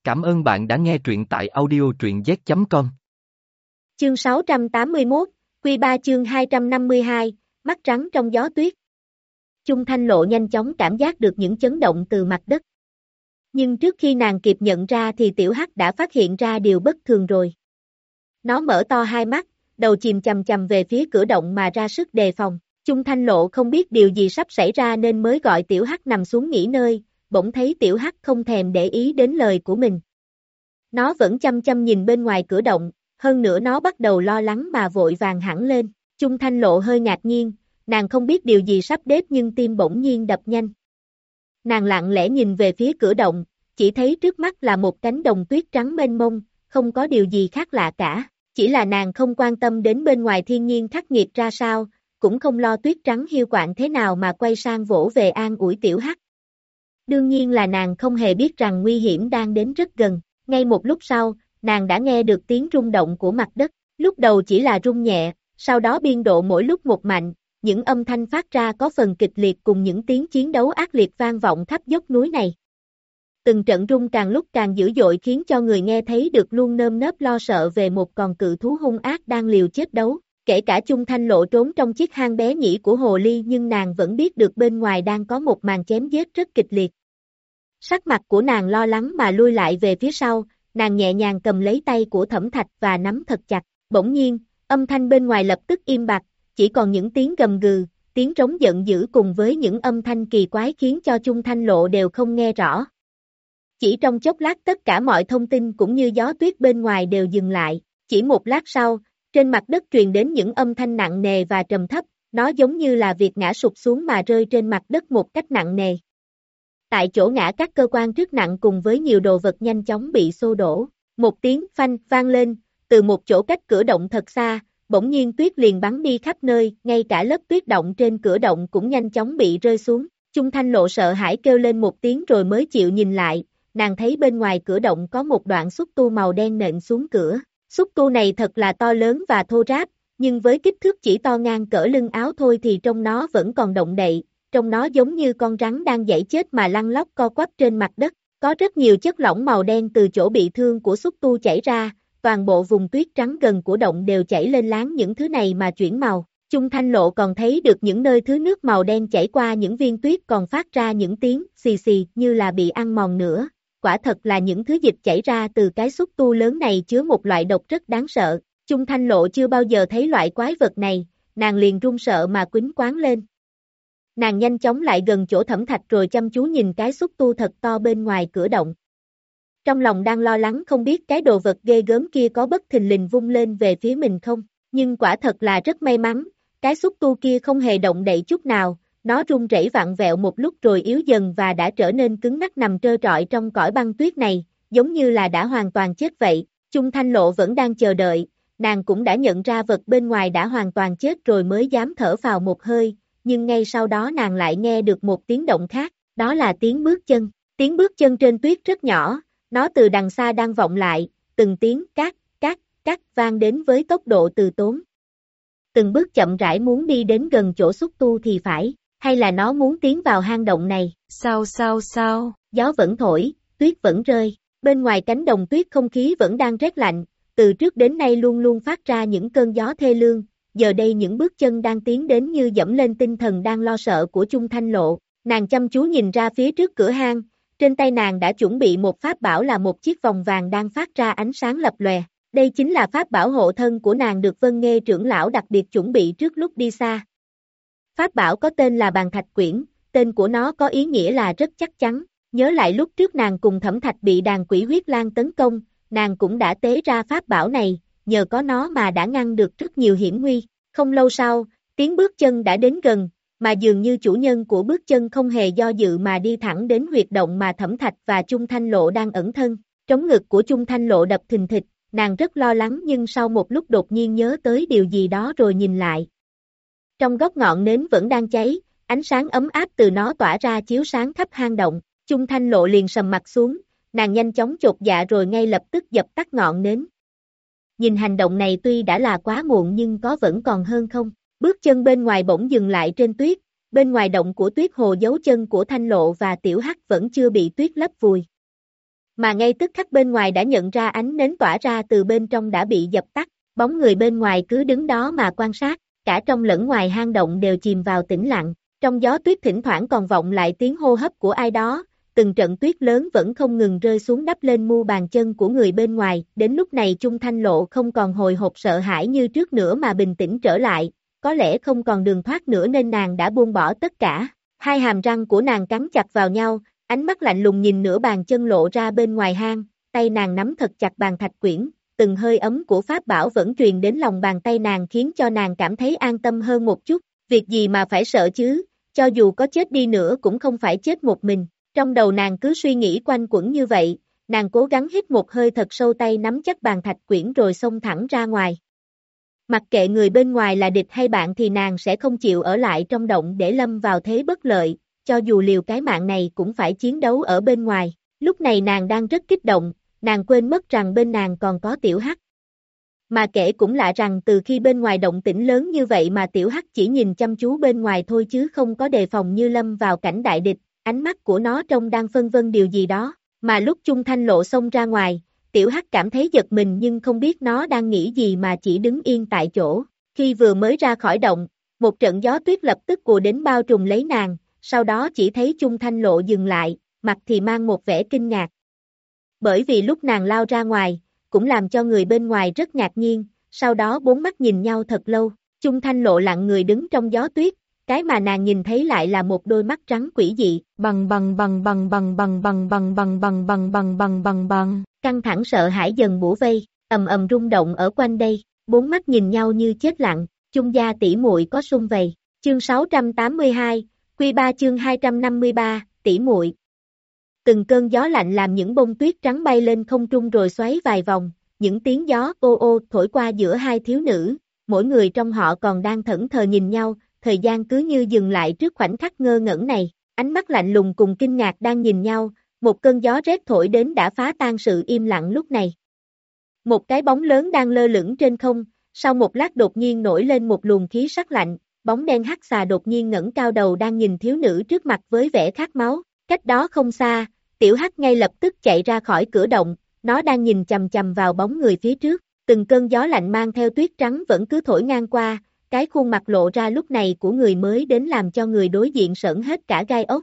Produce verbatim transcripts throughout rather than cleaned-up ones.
Cảm ơn bạn đã nghe truyện tại audio truyện z chấm com. Chương sáu trăm tám mươi mốt, Q ba chương hai trăm năm mươi hai, mắt trắng trong gió tuyết. Chung Thanh Lộ nhanh chóng cảm giác được những chấn động từ mặt đất. Nhưng trước khi nàng kịp nhận ra thì Tiểu Hắc đã phát hiện ra điều bất thường rồi. Nó mở to hai mắt, đầu chìm chằm chằm về phía cửa động mà ra sức đề phòng. Chung Thanh Lộ không biết điều gì sắp xảy ra nên mới gọi Tiểu Hắc nằm xuống nghỉ ngơi, bỗng thấy Tiểu Hắc không thèm để ý đến lời của mình. Nó vẫn chăm chăm nhìn bên ngoài cửa động, hơn nữa nó bắt đầu lo lắng mà vội vàng hẳn lên. Chung Thanh Lộ hơi ngạc nhiên, nàng không biết điều gì sắp đến nhưng tim bỗng nhiên đập nhanh. Nàng lặng lẽ nhìn về phía cửa động, chỉ thấy trước mắt là một cánh đồng tuyết trắng mênh mông, không có điều gì khác lạ cả, chỉ là nàng không quan tâm đến bên ngoài thiên nhiên khắc nghiệt ra sao, cũng không lo tuyết trắng hiu quạnh thế nào mà quay sang vỗ về an ủi Tiểu Hắc. Đương nhiên là nàng không hề biết rằng nguy hiểm đang đến rất gần. Ngay một lúc sau, nàng đã nghe được tiếng rung động của mặt đất, lúc đầu chỉ là rung nhẹ, sau đó biên độ mỗi lúc một mạnh, những âm thanh phát ra có phần kịch liệt cùng những tiếng chiến đấu ác liệt vang vọng khắp dốc núi này. Từng trận rung càng lúc càng dữ dội khiến cho người nghe thấy được luôn nơm nớp lo sợ về một con cự thú hung ác đang liều chết đấu. Kể cả Chung Thanh Lộ trốn trong chiếc hang bé nhĩ của hồ ly nhưng nàng vẫn biết được bên ngoài đang có một màn chém giết rất kịch liệt. Sắc mặt của nàng lo lắng mà lui lại về phía sau, nàng nhẹ nhàng cầm lấy tay của Thẩm Thạch và nắm thật chặt. Bỗng nhiên, âm thanh bên ngoài lập tức im bặt, chỉ còn những tiếng gầm gừ, tiếng trống giận dữ cùng với những âm thanh kỳ quái khiến cho Chung Thanh Lộ đều không nghe rõ. Chỉ trong chốc lát tất cả mọi thông tin cũng như gió tuyết bên ngoài đều dừng lại, chỉ một lát sau, trên mặt đất truyền đến những âm thanh nặng nề và trầm thấp, nó giống như là việc ngã sụp xuống mà rơi trên mặt đất một cách nặng nề. Tại chỗ ngã các cơ quan trước nặng cùng với nhiều đồ vật nhanh chóng bị xô đổ. Một tiếng phanh vang lên, từ một chỗ cách cửa động thật xa, bỗng nhiên tuyết liền bắn đi khắp nơi, ngay cả lớp tuyết động trên cửa động cũng nhanh chóng bị rơi xuống. Chung Thanh Lộ sợ hãi kêu lên một tiếng rồi mới chịu nhìn lại, nàng thấy bên ngoài cửa động có một đoạn xúc tu màu đen nện xuống cửa. Xúc tu này thật là to lớn và thô ráp, nhưng với kích thước chỉ to ngang cỡ lưng áo thôi thì trong nó vẫn còn động đậy. Trong nó giống như con rắn đang giãy chết mà lăn lóc co quắp trên mặt đất, có rất nhiều chất lỏng màu đen từ chỗ bị thương của xúc tu chảy ra, toàn bộ vùng tuyết trắng gần của động đều chảy lên láng những thứ này mà chuyển màu. Chung Thanh Lộ còn thấy được những nơi thứ nước màu đen chảy qua những viên tuyết còn phát ra những tiếng xì xì như là bị ăn mòn nữa. Quả thật là những thứ dịch chảy ra từ cái xúc tu lớn này chứa một loại độc rất đáng sợ. Chung Thanh Lộ chưa bao giờ thấy loại quái vật này, nàng liền run sợ mà quýnh quáng lên. Nàng nhanh chóng lại gần chỗ Thẩm Thạch rồi chăm chú nhìn cái xúc tu thật to bên ngoài cửa động. Trong lòng đang lo lắng không biết cái đồ vật ghê gớm kia có bất thình lình vung lên về phía mình không, nhưng quả thật là rất may mắn, cái xúc tu kia không hề động đậy chút nào, nó rung rẩy vặn vẹo một lúc rồi yếu dần và đã trở nên cứng ngắc nằm trơ trọi trong cõi băng tuyết này, giống như là đã hoàn toàn chết vậy. Chung Thanh Lộ vẫn đang chờ đợi, nàng cũng đã nhận ra vật bên ngoài đã hoàn toàn chết rồi mới dám thở phào một hơi. Nhưng ngay sau đó nàng lại nghe được một tiếng động khác, đó là tiếng bước chân. Tiếng bước chân trên tuyết rất nhỏ, nó từ đằng xa đang vọng lại, từng tiếng cát, cát, cát vang đến với tốc độ từ tốn. Từng bước chậm rãi muốn đi đến gần chỗ xúc tu thì phải, hay là nó muốn tiến vào hang động này. Sao sao sao, gió vẫn thổi, tuyết vẫn rơi, bên ngoài cánh đồng tuyết không khí vẫn đang rét lạnh, từ trước đến nay luôn luôn phát ra những cơn gió thê lương. Giờ đây những bước chân đang tiến đến như dẫm lên tinh thần đang lo sợ của Chung Thanh Lộ, nàng chăm chú nhìn ra phía trước cửa hang, trên tay nàng đã chuẩn bị một pháp bảo là một chiếc vòng vàng đang phát ra ánh sáng lập lòe, đây chính là pháp bảo hộ thân của nàng được Vân Nghê trưởng lão đặc biệt chuẩn bị trước lúc đi xa. Pháp bảo có tên là Bàn Thạch Quyển, tên của nó có ý nghĩa là rất chắc chắn, nhớ lại lúc trước nàng cùng Thẩm Thạch bị đàn quỷ huyết lang tấn công, nàng cũng đã tế ra pháp bảo này. Nhờ có nó mà đã ngăn được rất nhiều hiểm nguy. Không lâu sau, tiếng bước chân đã đến gần, mà dường như chủ nhân của bước chân không hề do dự mà đi thẳng đến huyệt động mà Thẩm Thạch và Chung Thanh Lộ đang ẩn thân. Trống ngực của Chung Thanh Lộ đập thình thịch, nàng rất lo lắng nhưng sau một lúc đột nhiên nhớ tới điều gì đó rồi nhìn lại. Trong góc ngọn nến vẫn đang cháy, ánh sáng ấm áp từ nó tỏa ra chiếu sáng khắp hang động. Chung Thanh Lộ liền sầm mặt xuống, nàng nhanh chóng chột dạ rồi ngay lập tức dập tắt ngọn nến. Nhìn hành động này tuy đã là quá muộn nhưng có vẫn còn hơn không. Bước chân bên ngoài bỗng dừng lại trên tuyết, bên ngoài động của tuyết hồ dấu chân của Thanh Lộ và Tiểu Hắc vẫn chưa bị tuyết lấp vùi. mà ngay tức khắc bên ngoài đã nhận ra ánh nến tỏa ra từ bên trong đã bị dập tắt, bóng người bên ngoài cứ đứng đó mà quan sát, cả trong lẫn ngoài hang động đều chìm vào tĩnh lặng, trong gió tuyết thỉnh thoảng còn vọng lại tiếng hô hấp của ai đó, từng trận tuyết lớn vẫn không ngừng rơi xuống đắp lên mu bàn chân của người bên ngoài, đến lúc này Chung Thanh Lộ không còn hồi hộp sợ hãi như trước nữa mà bình tĩnh trở lại, có lẽ không còn đường thoát nữa nên nàng đã buông bỏ tất cả, hai hàm răng của nàng cắn chặt vào nhau, ánh mắt lạnh lùng nhìn nửa bàn chân lộ ra bên ngoài hang, tay nàng nắm thật chặt bàn thạch quyển, từng hơi ấm của pháp bảo vẫn truyền đến lòng bàn tay nàng khiến cho nàng cảm thấy an tâm hơn một chút, việc gì mà phải sợ chứ, cho dù có chết đi nữa cũng không phải chết một mình, trong đầu nàng cứ suy nghĩ quanh quẩn như vậy, nàng cố gắng hít một hơi thật sâu tay nắm chắc bàn thạch quyển rồi xông thẳng ra ngoài. Mặc kệ người bên ngoài là địch hay bạn thì nàng sẽ không chịu ở lại trong động để lâm vào thế bất lợi, cho dù liều cái mạng này cũng phải chiến đấu ở bên ngoài, lúc này nàng đang rất kích động, nàng quên mất rằng bên nàng còn có Tiểu Hắc. Mà kể cũng lạ rằng từ khi bên ngoài động tĩnh lớn như vậy mà Tiểu Hắc chỉ nhìn chăm chú bên ngoài thôi chứ không có đề phòng như lâm vào cảnh đại địch, ánh mắt của nó trông đang phân vân điều gì đó, mà lúc Chung Thanh Lộ xông ra ngoài, Tiểu Hắc cảm thấy giật mình nhưng không biết nó đang nghĩ gì mà chỉ đứng yên tại chỗ, khi vừa mới ra khỏi động, một trận gió tuyết lập tức ùa đến bao trùm lấy nàng, sau đó chỉ thấy Chung Thanh Lộ dừng lại, mặt thì mang một vẻ kinh ngạc. Bởi vì lúc nàng lao ra ngoài, cũng làm cho người bên ngoài rất ngạc nhiên, sau đó bốn mắt nhìn nhau thật lâu, Chung Thanh Lộ lặng người đứng trong gió tuyết, cái mà nàng nhìn thấy lại là một đôi mắt trắng quỷ dị, bằng bằng bằng bằng bằng bằng bằng bằng bằng bằng bằng bằng bằng bằng bằng, căng thẳng sợ hãi dần bủa vây, ầm ầm rung động ở quanh đây, bốn mắt nhìn nhau như chết lặng, Chung gia tỷ muội có sum vầy, chương sáu trăm tám mươi hai, Quy ba chương hai trăm năm mươi ba, tỷ muội. Từng cơn gió lạnh làm những bông tuyết trắng bay lên không trung rồi xoáy vài vòng, những tiếng gió ô ô thổi qua giữa hai thiếu nữ, mỗi người trong họ còn đang thẫn thờ nhìn nhau, thời gian cứ như dừng lại trước khoảnh khắc ngơ ngẩn này, ánh mắt lạnh lùng cùng kinh ngạc đang nhìn nhau, một cơn gió rét thổi đến đã phá tan sự im lặng lúc này. Một cái bóng lớn đang lơ lửng trên không, sau một lát đột nhiên nổi lên một luồng khí sắc lạnh, bóng đen hắc xà đột nhiên ngẩng cao đầu đang nhìn thiếu nữ trước mặt với vẻ khát máu, cách đó không xa, Tiểu Hắc ngay lập tức chạy ra khỏi cửa động, nó đang nhìn chằm chằm vào bóng người phía trước, từng cơn gió lạnh mang theo tuyết trắng vẫn cứ thổi ngang qua, cái khuôn mặt lộ ra lúc này của người mới đến làm cho người đối diện sởn hết cả gai ốc.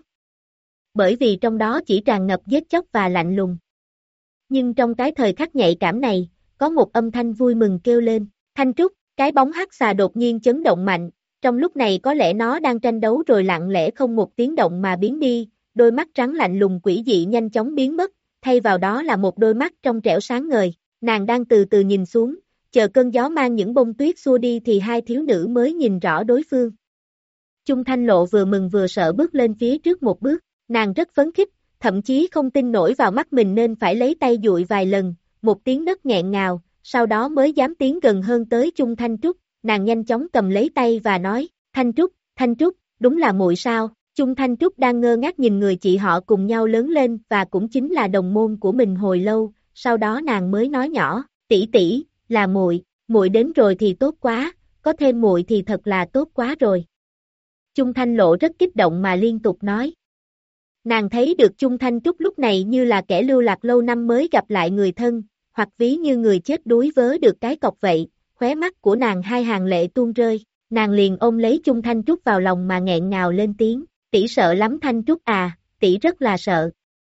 Bởi vì trong đó chỉ tràn ngập giết chóc và lạnh lùng. Nhưng trong cái thời khắc nhạy cảm này, có một âm thanh vui mừng kêu lên, Thanh Trúc, cái bóng hắc xà đột nhiên chấn động mạnh, trong lúc này có lẽ nó đang tranh đấu rồi lặng lẽ không một tiếng động mà biến đi, đôi mắt trắng lạnh lùng quỷ dị nhanh chóng biến mất, thay vào đó là một đôi mắt trong trẻo sáng ngời, nàng đang từ từ nhìn xuống, chờ cơn gió mang những bông tuyết xua đi thì hai thiếu nữ mới nhìn rõ đối phương. Chung Thanh Lộ vừa mừng vừa sợ bước lên phía trước một bước, nàng rất phấn khích, thậm chí không tin nổi vào mắt mình nên phải lấy tay dụi vài lần, một tiếng nấc nghẹn ngào, sau đó mới dám tiến gần hơn tới Chung Thanh Trúc, nàng nhanh chóng cầm lấy tay và nói, Thanh Trúc, Thanh Trúc, đúng là muội sao? Chung Thanh Trúc đang ngơ ngác nhìn người chị họ cùng nhau lớn lên và cũng chính là đồng môn của mình hồi lâu, sau đó nàng mới nói nhỏ, tỷ tỷ, là muội, muội đến rồi thì tốt quá, có thêm muội thì thật là tốt quá rồi. Chung Thanh Lộ rất kích động mà liên tục nói. Nàng thấy được Chung Thanh Trúc lúc này như là kẻ lưu lạc lâu năm mới gặp lại người thân, hoặc ví như người chết đuối vớ được cái cọc vậy, khóe mắt của nàng hai hàng lệ tuôn rơi, nàng liền ôm lấy Chung Thanh Trúc vào lòng mà nghẹn ngào lên tiếng, tỷ sợ lắm Thanh Trúc à, tỷ rất là sợ.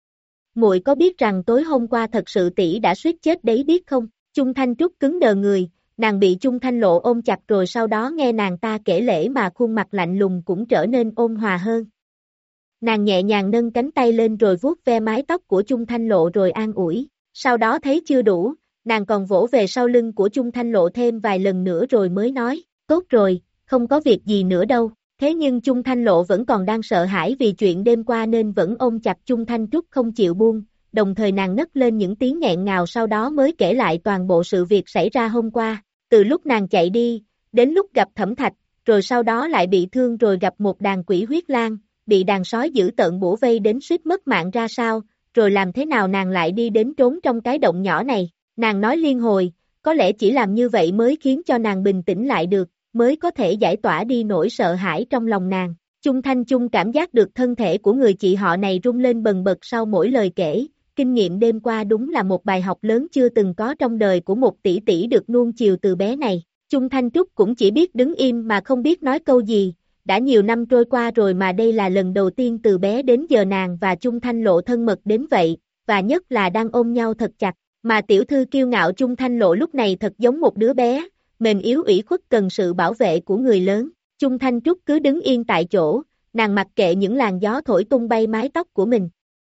Muội có biết rằng tối hôm qua thật sự tỷ đã suýt chết đấy biết không? Chung Thanh Trúc cứng đờ người, nàng bị Chung Thanh Lộ ôm chặt rồi sau đó nghe nàng ta kể lể mà khuôn mặt lạnh lùng cũng trở nên ôn hòa hơn. Nàng nhẹ nhàng nâng cánh tay lên rồi vuốt ve mái tóc của Chung Thanh Lộ rồi an ủi, sau đó thấy chưa đủ, nàng còn vỗ về sau lưng của Chung Thanh Lộ thêm vài lần nữa rồi mới nói, tốt rồi, không có việc gì nữa đâu. Thế nhưng Chung Thanh Lộ vẫn còn đang sợ hãi vì chuyện đêm qua nên vẫn ôm chặt Chung Thanh Trúc không chịu buông, đồng thời nàng nấc lên những tiếng nghẹn ngào sau đó mới kể lại toàn bộ sự việc xảy ra hôm qua, từ lúc nàng chạy đi, đến lúc gặp Thẩm Thạch, rồi sau đó lại bị thương rồi gặp một đàn quỷ huyết lang, bị đàn sói dữ tợn bủa vây đến suýt mất mạng ra sao, rồi làm thế nào nàng lại đi đến trốn trong cái động nhỏ này, nàng nói liên hồi, có lẽ chỉ làm như vậy mới khiến cho nàng bình tĩnh lại được, mới có thể giải tỏa đi nỗi sợ hãi trong lòng nàng. Chung Thanh Chung cảm giác được thân thể của người chị họ này rung lên bần bật sau mỗi lời kể, kinh nghiệm đêm qua đúng là một bài học lớn chưa từng có trong đời của một tỷ tỷ được nuông chiều từ bé này. Chung Thanh Trúc cũng chỉ biết đứng im mà không biết nói câu gì, đã nhiều năm trôi qua rồi mà đây là lần đầu tiên từ bé đến giờ nàng và Chung Thanh Lộ thân mật đến vậy, và nhất là đang ôm nhau thật chặt, mà tiểu thư kiêu ngạo Chung Thanh Lộ lúc này thật giống một đứa bé, mềm yếu ủy khuất cần sự bảo vệ của người lớn. Chung Thanh Trúc cứ đứng yên tại chỗ, nàng mặc kệ những làn gió thổi tung bay mái tóc của mình.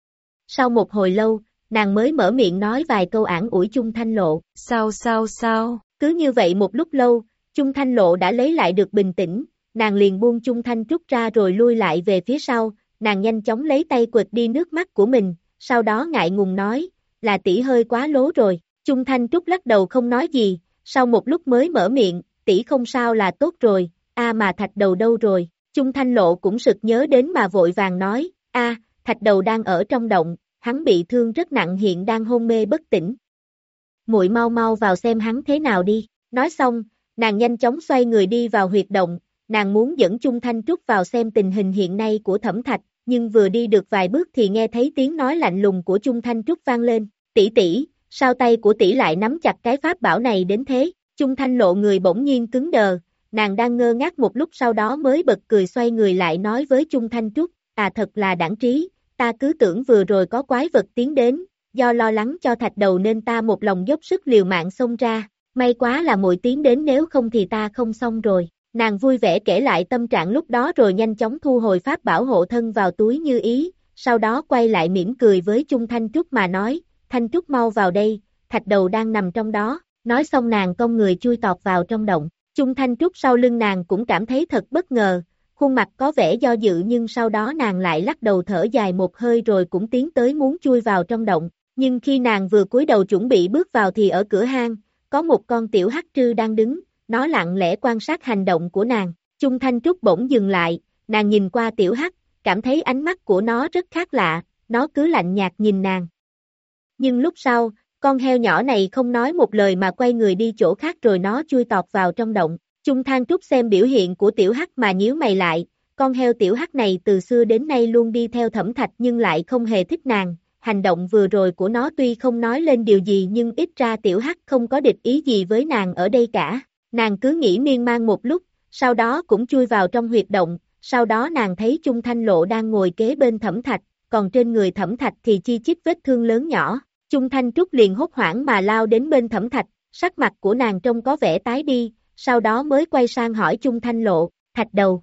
Sau một hồi lâu, nàng mới mở miệng nói vài câu an ủi Chung Thanh Lộ. Sao sao sao? Cứ như vậy một lúc lâu, Chung Thanh Lộ đã lấy lại được bình tĩnh, nàng liền buông Chung Thanh Trúc ra rồi lui lại về phía sau, nàng nhanh chóng lấy tay quệt đi nước mắt của mình, sau đó ngại ngùng nói, là tỷ hơi quá lố rồi. Chung Thanh Trúc lắc đầu không nói gì, sau một lúc mới mở miệng, tỷ không sao là tốt rồi, a à mà Thạch Đầu đâu rồi? Chung Thanh Lộ cũng sực nhớ đến mà vội vàng nói, a à, Thạch Đầu đang ở trong động, hắn bị thương rất nặng hiện đang hôn mê bất tỉnh. Muội mau mau vào xem hắn thế nào đi. Nói xong, nàng nhanh chóng xoay người đi vào huyệt động, nàng muốn dẫn Chung Thanh Trúc vào xem tình hình hiện nay của Thẩm Thạch, nhưng vừa đi được vài bước thì nghe thấy tiếng nói lạnh lùng của Chung Thanh Trúc vang lên, tỷ tỷ, sao tay của tỷ lại nắm chặt cái pháp bảo này đến thế? Chung Thanh Lộ người bỗng nhiên cứng đờ, nàng đang ngơ ngác một lúc sau đó mới bật cười xoay người lại nói với Chung Thanh Trúc, à thật là đãng trí, ta cứ tưởng vừa rồi có quái vật tiến đến, do lo lắng cho Thạch Đầu nên ta một lòng dốc sức liều mạng xông ra, may quá là muội tiến đến nếu không thì ta không xong rồi. Nàng vui vẻ kể lại tâm trạng lúc đó rồi nhanh chóng thu hồi pháp bảo hộ thân vào túi như ý, sau đó quay lại mỉm cười với Chung Thanh Trúc mà nói, Thanh Trúc mau vào đây, Thạch Đầu đang nằm trong đó, nói xong nàng cong người chui tọt vào trong động. Chung Thanh Trúc sau lưng nàng cũng cảm thấy thật bất ngờ, khuôn mặt có vẻ do dự nhưng sau đó nàng lại lắc đầu thở dài một hơi rồi cũng tiến tới muốn chui vào trong động, nhưng khi nàng vừa cúi đầu chuẩn bị bước vào thì ở cửa hang, có một con tiểu hắc trư đang đứng, nó lặng lẽ quan sát hành động của nàng. Chung Thanh Trúc bỗng dừng lại, nàng nhìn qua tiểu hắc, cảm thấy ánh mắt của nó rất khác lạ, nó cứ lạnh nhạt nhìn nàng. Nhưng lúc sau, con heo nhỏ này không nói một lời mà quay người đi chỗ khác rồi nó chui tọt vào trong động. Chung Thanh Trúc xem biểu hiện của tiểu hắc mà nhíu mày lại, con heo tiểu hắc này từ xưa đến nay luôn đi theo Thẩm Thạch nhưng lại không hề thích nàng. Hành động vừa rồi của nó tuy không nói lên điều gì nhưng ít ra tiểu hắc không có địch ý gì với nàng ở đây cả. Nàng cứ nghĩ miên man một lúc, sau đó cũng chui vào trong huyệt động, sau đó nàng thấy Chung Thanh Lộ đang ngồi kế bên Thẩm Thạch, còn trên người Thẩm Thạch thì chi chít vết thương lớn nhỏ. Chung Thanh Trúc liền hốt hoảng mà lao đến bên Thẩm Thạch, sắc mặt của nàng trông có vẻ tái đi, sau đó mới quay sang hỏi Chung Thanh Lộ, Thạch Đầu.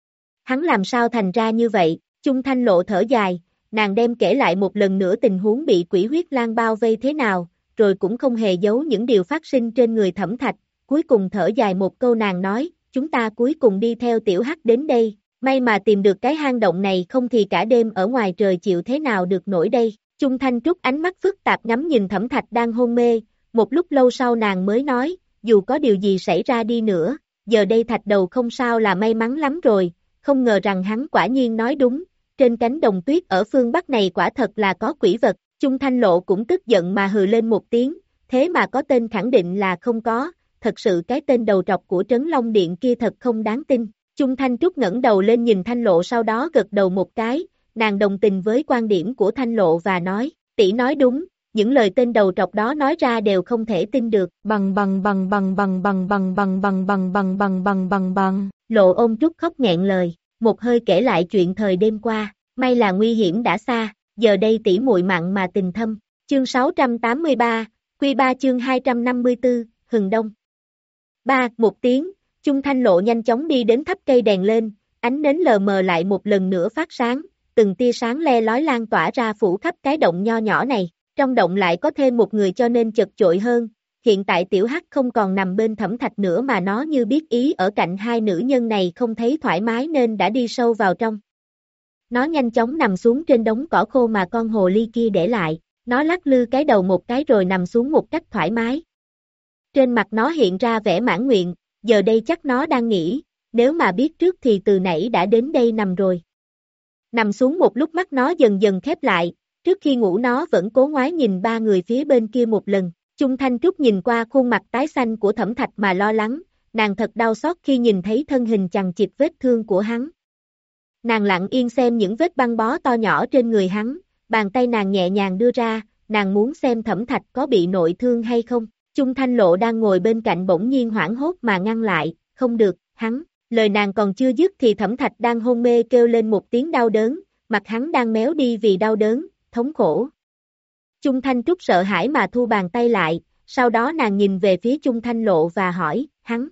Hắn làm sao thành ra như vậy? Chung Thanh Lộ thở dài, nàng đem kể lại một lần nữa tình huống bị quỷ huyết lang bao vây thế nào, rồi cũng không hề giấu những điều phát sinh trên người Thẩm Thạch, cuối cùng thở dài một câu nàng nói, chúng ta cuối cùng đi theo tiểu hắc đến đây, may mà tìm được cái hang động này không thì cả đêm ở ngoài trời chịu thế nào được nổi đây. Chung Thanh Trúc ánh mắt phức tạp ngắm nhìn Thẩm Thạch đang hôn mê, một lúc lâu sau nàng mới nói, dù có điều gì xảy ra đi nữa, giờ đây Thạch Đầu không sao là may mắn lắm rồi, không ngờ rằng hắn quả nhiên nói đúng, trên cánh đồng tuyết ở phương Bắc này quả thật là có quỷ vật. Chung Thanh Lộ cũng tức giận mà hừ lên một tiếng, thế mà có tên khẳng định là không có, thật sự cái tên đầu trọc của Trấn Long Điện kia thật không đáng tin. Chung Thanh Trúc ngẩng đầu lên nhìn Thanh Lộ sau đó gật đầu một cái, nàng đồng tình với quan điểm của Thanh Lộ và nói, tỷ nói đúng, những lời tên đầu trọc đó nói ra đều không thể tin được. Bằng bằng bằng bằng bằng bằng bằng bằng bằng bằng bằng bằng bằng bằng bằng. Lộ ôm Trúc khóc nghẹn lời, một hơi kể lại chuyện thời đêm qua, may là nguy hiểm đã xa, giờ đây tỷ muội mặn mà tình thâm. Chương sáu trăm tám mươi ba, Quy ba chương hai trăm năm mươi tư, Hừng Đông. Ba, một tiếng, Chung Thanh Lộ nhanh chóng đi đến thắp cây đèn lên, ánh nến lờ mờ lại một lần nữa phát sáng, từng tia sáng le lói lan tỏa ra phủ khắp cái động nho nhỏ này, trong động lại có thêm một người cho nên chật chội hơn, hiện tại tiểu hắc không còn nằm bên Thẩm Thạch nữa mà nó như biết ý ở cạnh hai nữ nhân này không thấy thoải mái nên đã đi sâu vào trong. Nó nhanh chóng nằm xuống trên đống cỏ khô mà con hồ ly kia để lại, nó lắc lư cái đầu một cái rồi nằm xuống một cách thoải mái. Trên mặt nó hiện ra vẻ mãn nguyện, giờ đây chắc nó đang nghĩ, nếu mà biết trước thì từ nãy đã đến đây nằm rồi. Nằm xuống một lúc mắt nó dần dần khép lại, trước khi ngủ nó vẫn cố ngoái nhìn ba người phía bên kia một lần. Chung Thanh Trúc nhìn qua khuôn mặt tái xanh của Thẩm Thạch mà lo lắng, nàng thật đau xót khi nhìn thấy thân hình chằng chịt vết thương của hắn. Nàng lặng yên xem những vết băng bó to nhỏ trên người hắn, bàn tay nàng nhẹ nhàng đưa ra, nàng muốn xem Thẩm Thạch có bị nội thương hay không. Chung Thanh Lộ đang ngồi bên cạnh bỗng nhiên hoảng hốt mà ngăn lại, không được, hắn, lời nàng còn chưa dứt thì Thẩm Thạch đang hôn mê kêu lên một tiếng đau đớn, mặt hắn đang méo đi vì đau đớn, thống khổ. Chung Thanh Trúc sợ hãi mà thu bàn tay lại, sau đó nàng nhìn về phía Chung Thanh Lộ và hỏi, hắn,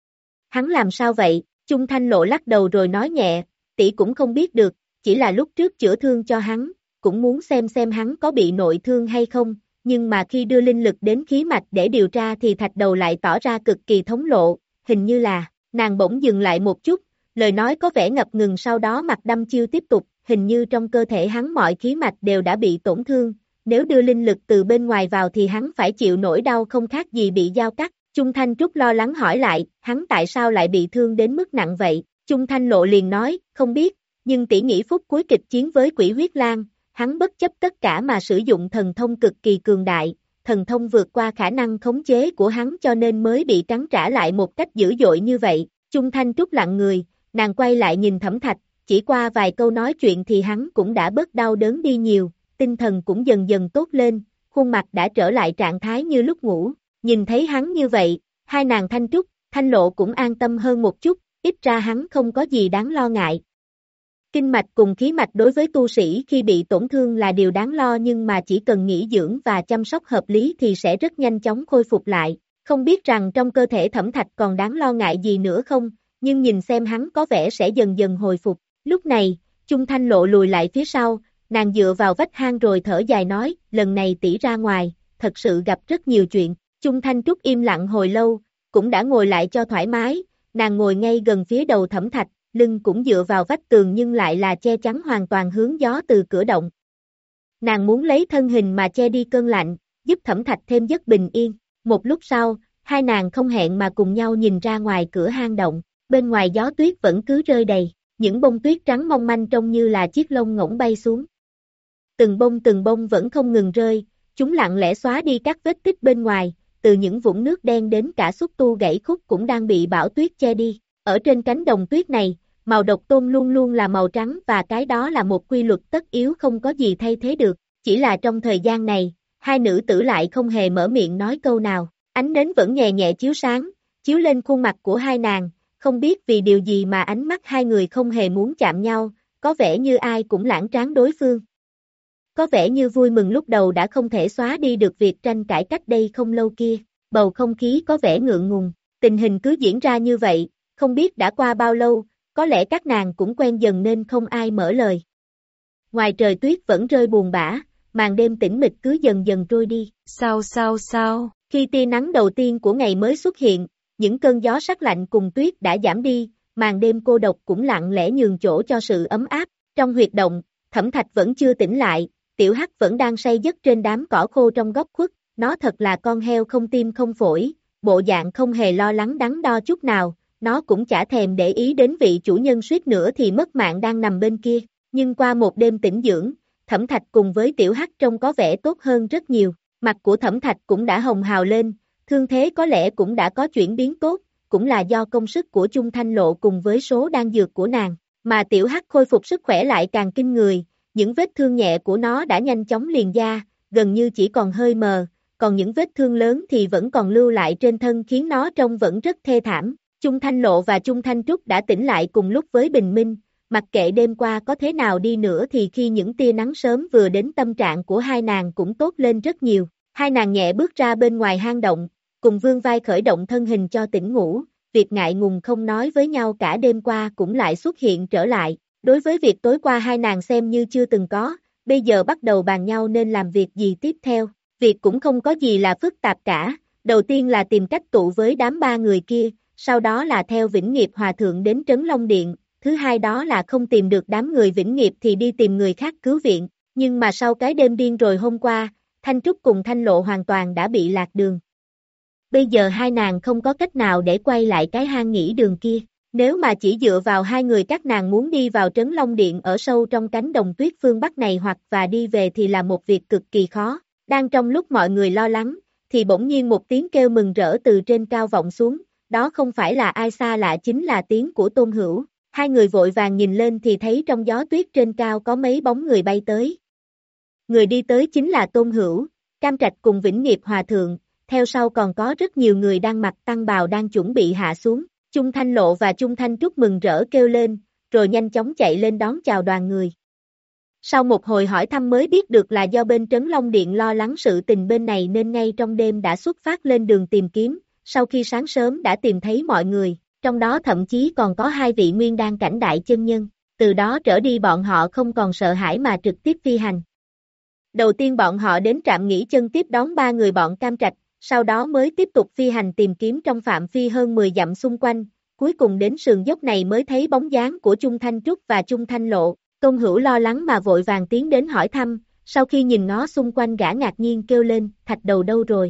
hắn làm sao vậy? Chung Thanh Lộ lắc đầu rồi nói nhẹ, tỷ cũng không biết được, chỉ là lúc trước chữa thương cho hắn, cũng muốn xem xem hắn có bị nội thương hay không, nhưng mà khi đưa linh lực đến khí mạch để điều tra thì thạch đầu lại tỏ ra cực kỳ thống lộ, hình như là, nàng bỗng dừng lại một chút, lời nói có vẻ ngập ngừng sau đó mặt đăm chiêu tiếp tục, hình như trong cơ thể hắn mọi khí mạch đều đã bị tổn thương, nếu đưa linh lực từ bên ngoài vào thì hắn phải chịu nỗi đau không khác gì bị dao cắt. Chung Thanh Trúc lo lắng hỏi lại, hắn tại sao lại bị thương đến mức nặng vậy? Chung Thanh Lộ liền nói, không biết, nhưng tỷ nghĩ phút cuối kịch chiến với Quỷ Huyết Lang, hắn bất chấp tất cả mà sử dụng thần thông cực kỳ cường đại, thần thông vượt qua khả năng khống chế của hắn cho nên mới bị cắn trả lại một cách dữ dội như vậy. Chung Thanh Trúc lặng người, nàng quay lại nhìn Thẩm Thạch, chỉ qua vài câu nói chuyện thì hắn cũng đã bớt đau đớn đi nhiều, tinh thần cũng dần dần tốt lên, khuôn mặt đã trở lại trạng thái như lúc ngủ. Nhìn thấy hắn như vậy, hai nàng Thanh Trúc, Thanh Lộ cũng an tâm hơn một chút, ít ra hắn không có gì đáng lo ngại. Kinh mạch cùng khí mạch đối với tu sĩ khi bị tổn thương là điều đáng lo nhưng mà chỉ cần nghỉ dưỡng và chăm sóc hợp lý thì sẽ rất nhanh chóng khôi phục lại. Không biết rằng trong cơ thể Thẩm Thạch còn đáng lo ngại gì nữa không, nhưng nhìn xem hắn có vẻ sẽ dần dần hồi phục. Lúc này, Chung Thanh Lộ lùi lại phía sau, nàng dựa vào vách hang rồi thở dài nói, lần này tỷ ra ngoài, thật sự gặp rất nhiều chuyện. Chung Thanh Trúc im lặng hồi lâu, cũng đã ngồi lại cho thoải mái, nàng ngồi ngay gần phía đầu Thẩm Thạch, lưng cũng dựa vào vách tường nhưng lại là che chắn hoàn toàn hướng gió từ cửa động. Nàng muốn lấy thân hình mà che đi cơn lạnh, giúp Thẩm Thạch thêm giấc bình yên. Một lúc sau, hai nàng không hẹn mà cùng nhau nhìn ra ngoài cửa hang động, bên ngoài gió tuyết vẫn cứ rơi đầy, những bông tuyết trắng mong manh trông như là chiếc lông ngỗng bay xuống. Từng bông từng bông vẫn không ngừng rơi, chúng lặng lẽ xóa đi các vết tích bên ngoài, từ những vũng nước đen đến cả xúc tu gãy khúc cũng đang bị bão tuyết che đi. Ở trên cánh đồng tuyết này, màu độc tôn luôn luôn là màu trắng và cái đó là một quy luật tất yếu không có gì thay thế được. Chỉ là trong thời gian này, hai nữ tử lại không hề mở miệng nói câu nào. Ánh nến vẫn nhẹ nhẹ chiếu sáng, chiếu lên khuôn mặt của hai nàng, không biết vì điều gì mà ánh mắt hai người không hề muốn chạm nhau, có vẻ như ai cũng lãng tráng đối phương. Có vẻ như vui mừng lúc đầu đã không thể xóa đi được việc tranh cãi cách đây không lâu kia, bầu không khí có vẻ ngượng ngùng, tình hình cứ diễn ra như vậy, không biết đã qua bao lâu, có lẽ các nàng cũng quen dần nên không ai mở lời. Ngoài trời tuyết vẫn rơi buồn bã, màn đêm tĩnh mịch cứ dần dần trôi đi. Sao sao sao? Khi tia nắng đầu tiên của ngày mới xuất hiện, những cơn gió sắc lạnh cùng tuyết đã giảm đi, màn đêm cô độc cũng lặng lẽ nhường chỗ cho sự ấm áp. Trong huyệt động, Thẩm Thạch vẫn chưa tỉnh lại, Tiểu Hắc vẫn đang say giấc trên đám cỏ khô trong góc khuất, nó thật là con heo không tim không phổi, bộ dạng không hề lo lắng đắn đo chút nào, nó cũng chả thèm để ý đến vị chủ nhân suýt nữa thì mất mạng đang nằm bên kia, nhưng qua một đêm tĩnh dưỡng, Thẩm Thạch cùng với Tiểu Hắc trông có vẻ tốt hơn rất nhiều, mặt của Thẩm Thạch cũng đã hồng hào lên, thương thế có lẽ cũng đã có chuyển biến tốt, cũng là do công sức của Chung Thanh Lộ cùng với số đan dược của nàng, mà Tiểu Hắc khôi phục sức khỏe lại càng kinh người. Những vết thương nhẹ của nó đã nhanh chóng liền da, gần như chỉ còn hơi mờ, còn những vết thương lớn thì vẫn còn lưu lại trên thân khiến nó trông vẫn rất thê thảm. Chung Thanh Lộ và Chung Thanh Trúc đã tỉnh lại cùng lúc với bình minh, mặc kệ đêm qua có thế nào đi nữa thì khi những tia nắng sớm vừa đến tâm trạng của hai nàng cũng tốt lên rất nhiều. Hai nàng nhẹ bước ra bên ngoài hang động, cùng vươn vai khởi động thân hình cho tỉnh ngủ, việc ngại ngùng không nói với nhau cả đêm qua cũng lại xuất hiện trở lại. Đối với việc tối qua hai nàng xem như chưa từng có, bây giờ bắt đầu bàn nhau nên làm việc gì tiếp theo. Việc cũng không có gì là phức tạp cả, đầu tiên là tìm cách tụ với đám ba người kia, sau đó là theo Vĩnh Nghiệp Hòa Thượng đến Trấn Long Điện, thứ hai đó là không tìm được đám người Vĩnh Nghiệp thì đi tìm người khác cứu viện, nhưng mà sau cái đêm điên rồi hôm qua, Thanh Trúc cùng Thanh Lộ hoàn toàn đã bị lạc đường. Bây giờ hai nàng không có cách nào để quay lại cái hang nghỉ đường kia. Nếu mà chỉ dựa vào hai người các nàng muốn đi vào Trấn Long Điện ở sâu trong cánh đồng tuyết phương Bắc này hoặc và đi về thì là một việc cực kỳ khó. Đang trong lúc mọi người lo lắng, thì bỗng nhiên một tiếng kêu mừng rỡ từ trên cao vọng xuống, đó không phải là ai xa lạ chính là tiếng của Tôn Hữu. Hai người vội vàng nhìn lên thì thấy trong gió tuyết trên cao có mấy bóng người bay tới. người đi tới chính là Tôn Hữu, Cam Trạch cùng Vĩnh Nghiệp Hòa Thượng, theo sau còn có rất nhiều người đang mặc tăng bào đang chuẩn bị hạ xuống, Chung Thanh Lộ và Chung Thanh Trúc mừng rỡ kêu lên, rồi nhanh chóng chạy lên đón chào đoàn người. Sau một hồi hỏi thăm mới biết được là do bên Trấn Long Điện lo lắng sự tình bên này nên ngay trong đêm đã xuất phát lên đường tìm kiếm, sau khi sáng sớm đã tìm thấy mọi người, trong đó thậm chí còn có hai vị nguyên đan cảnh đại chân nhân, từ đó trở đi bọn họ không còn sợ hãi mà trực tiếp phi hành. Đầu tiên bọn họ đến trạm nghỉ chân tiếp đón ba người bọn Cam Trạch, sau đó mới tiếp tục phi hành tìm kiếm trong phạm vi hơn mười dặm xung quanh, cuối cùng đến sườn dốc này mới thấy bóng dáng của Chung Thanh Trúc và Chung Thanh Lộ. Tôn Hữu lo lắng mà vội vàng tiến đến hỏi thăm, sau khi nhìn ngó xung quanh gã ngạc nhiên kêu lên, Thạch Đầu đâu rồi?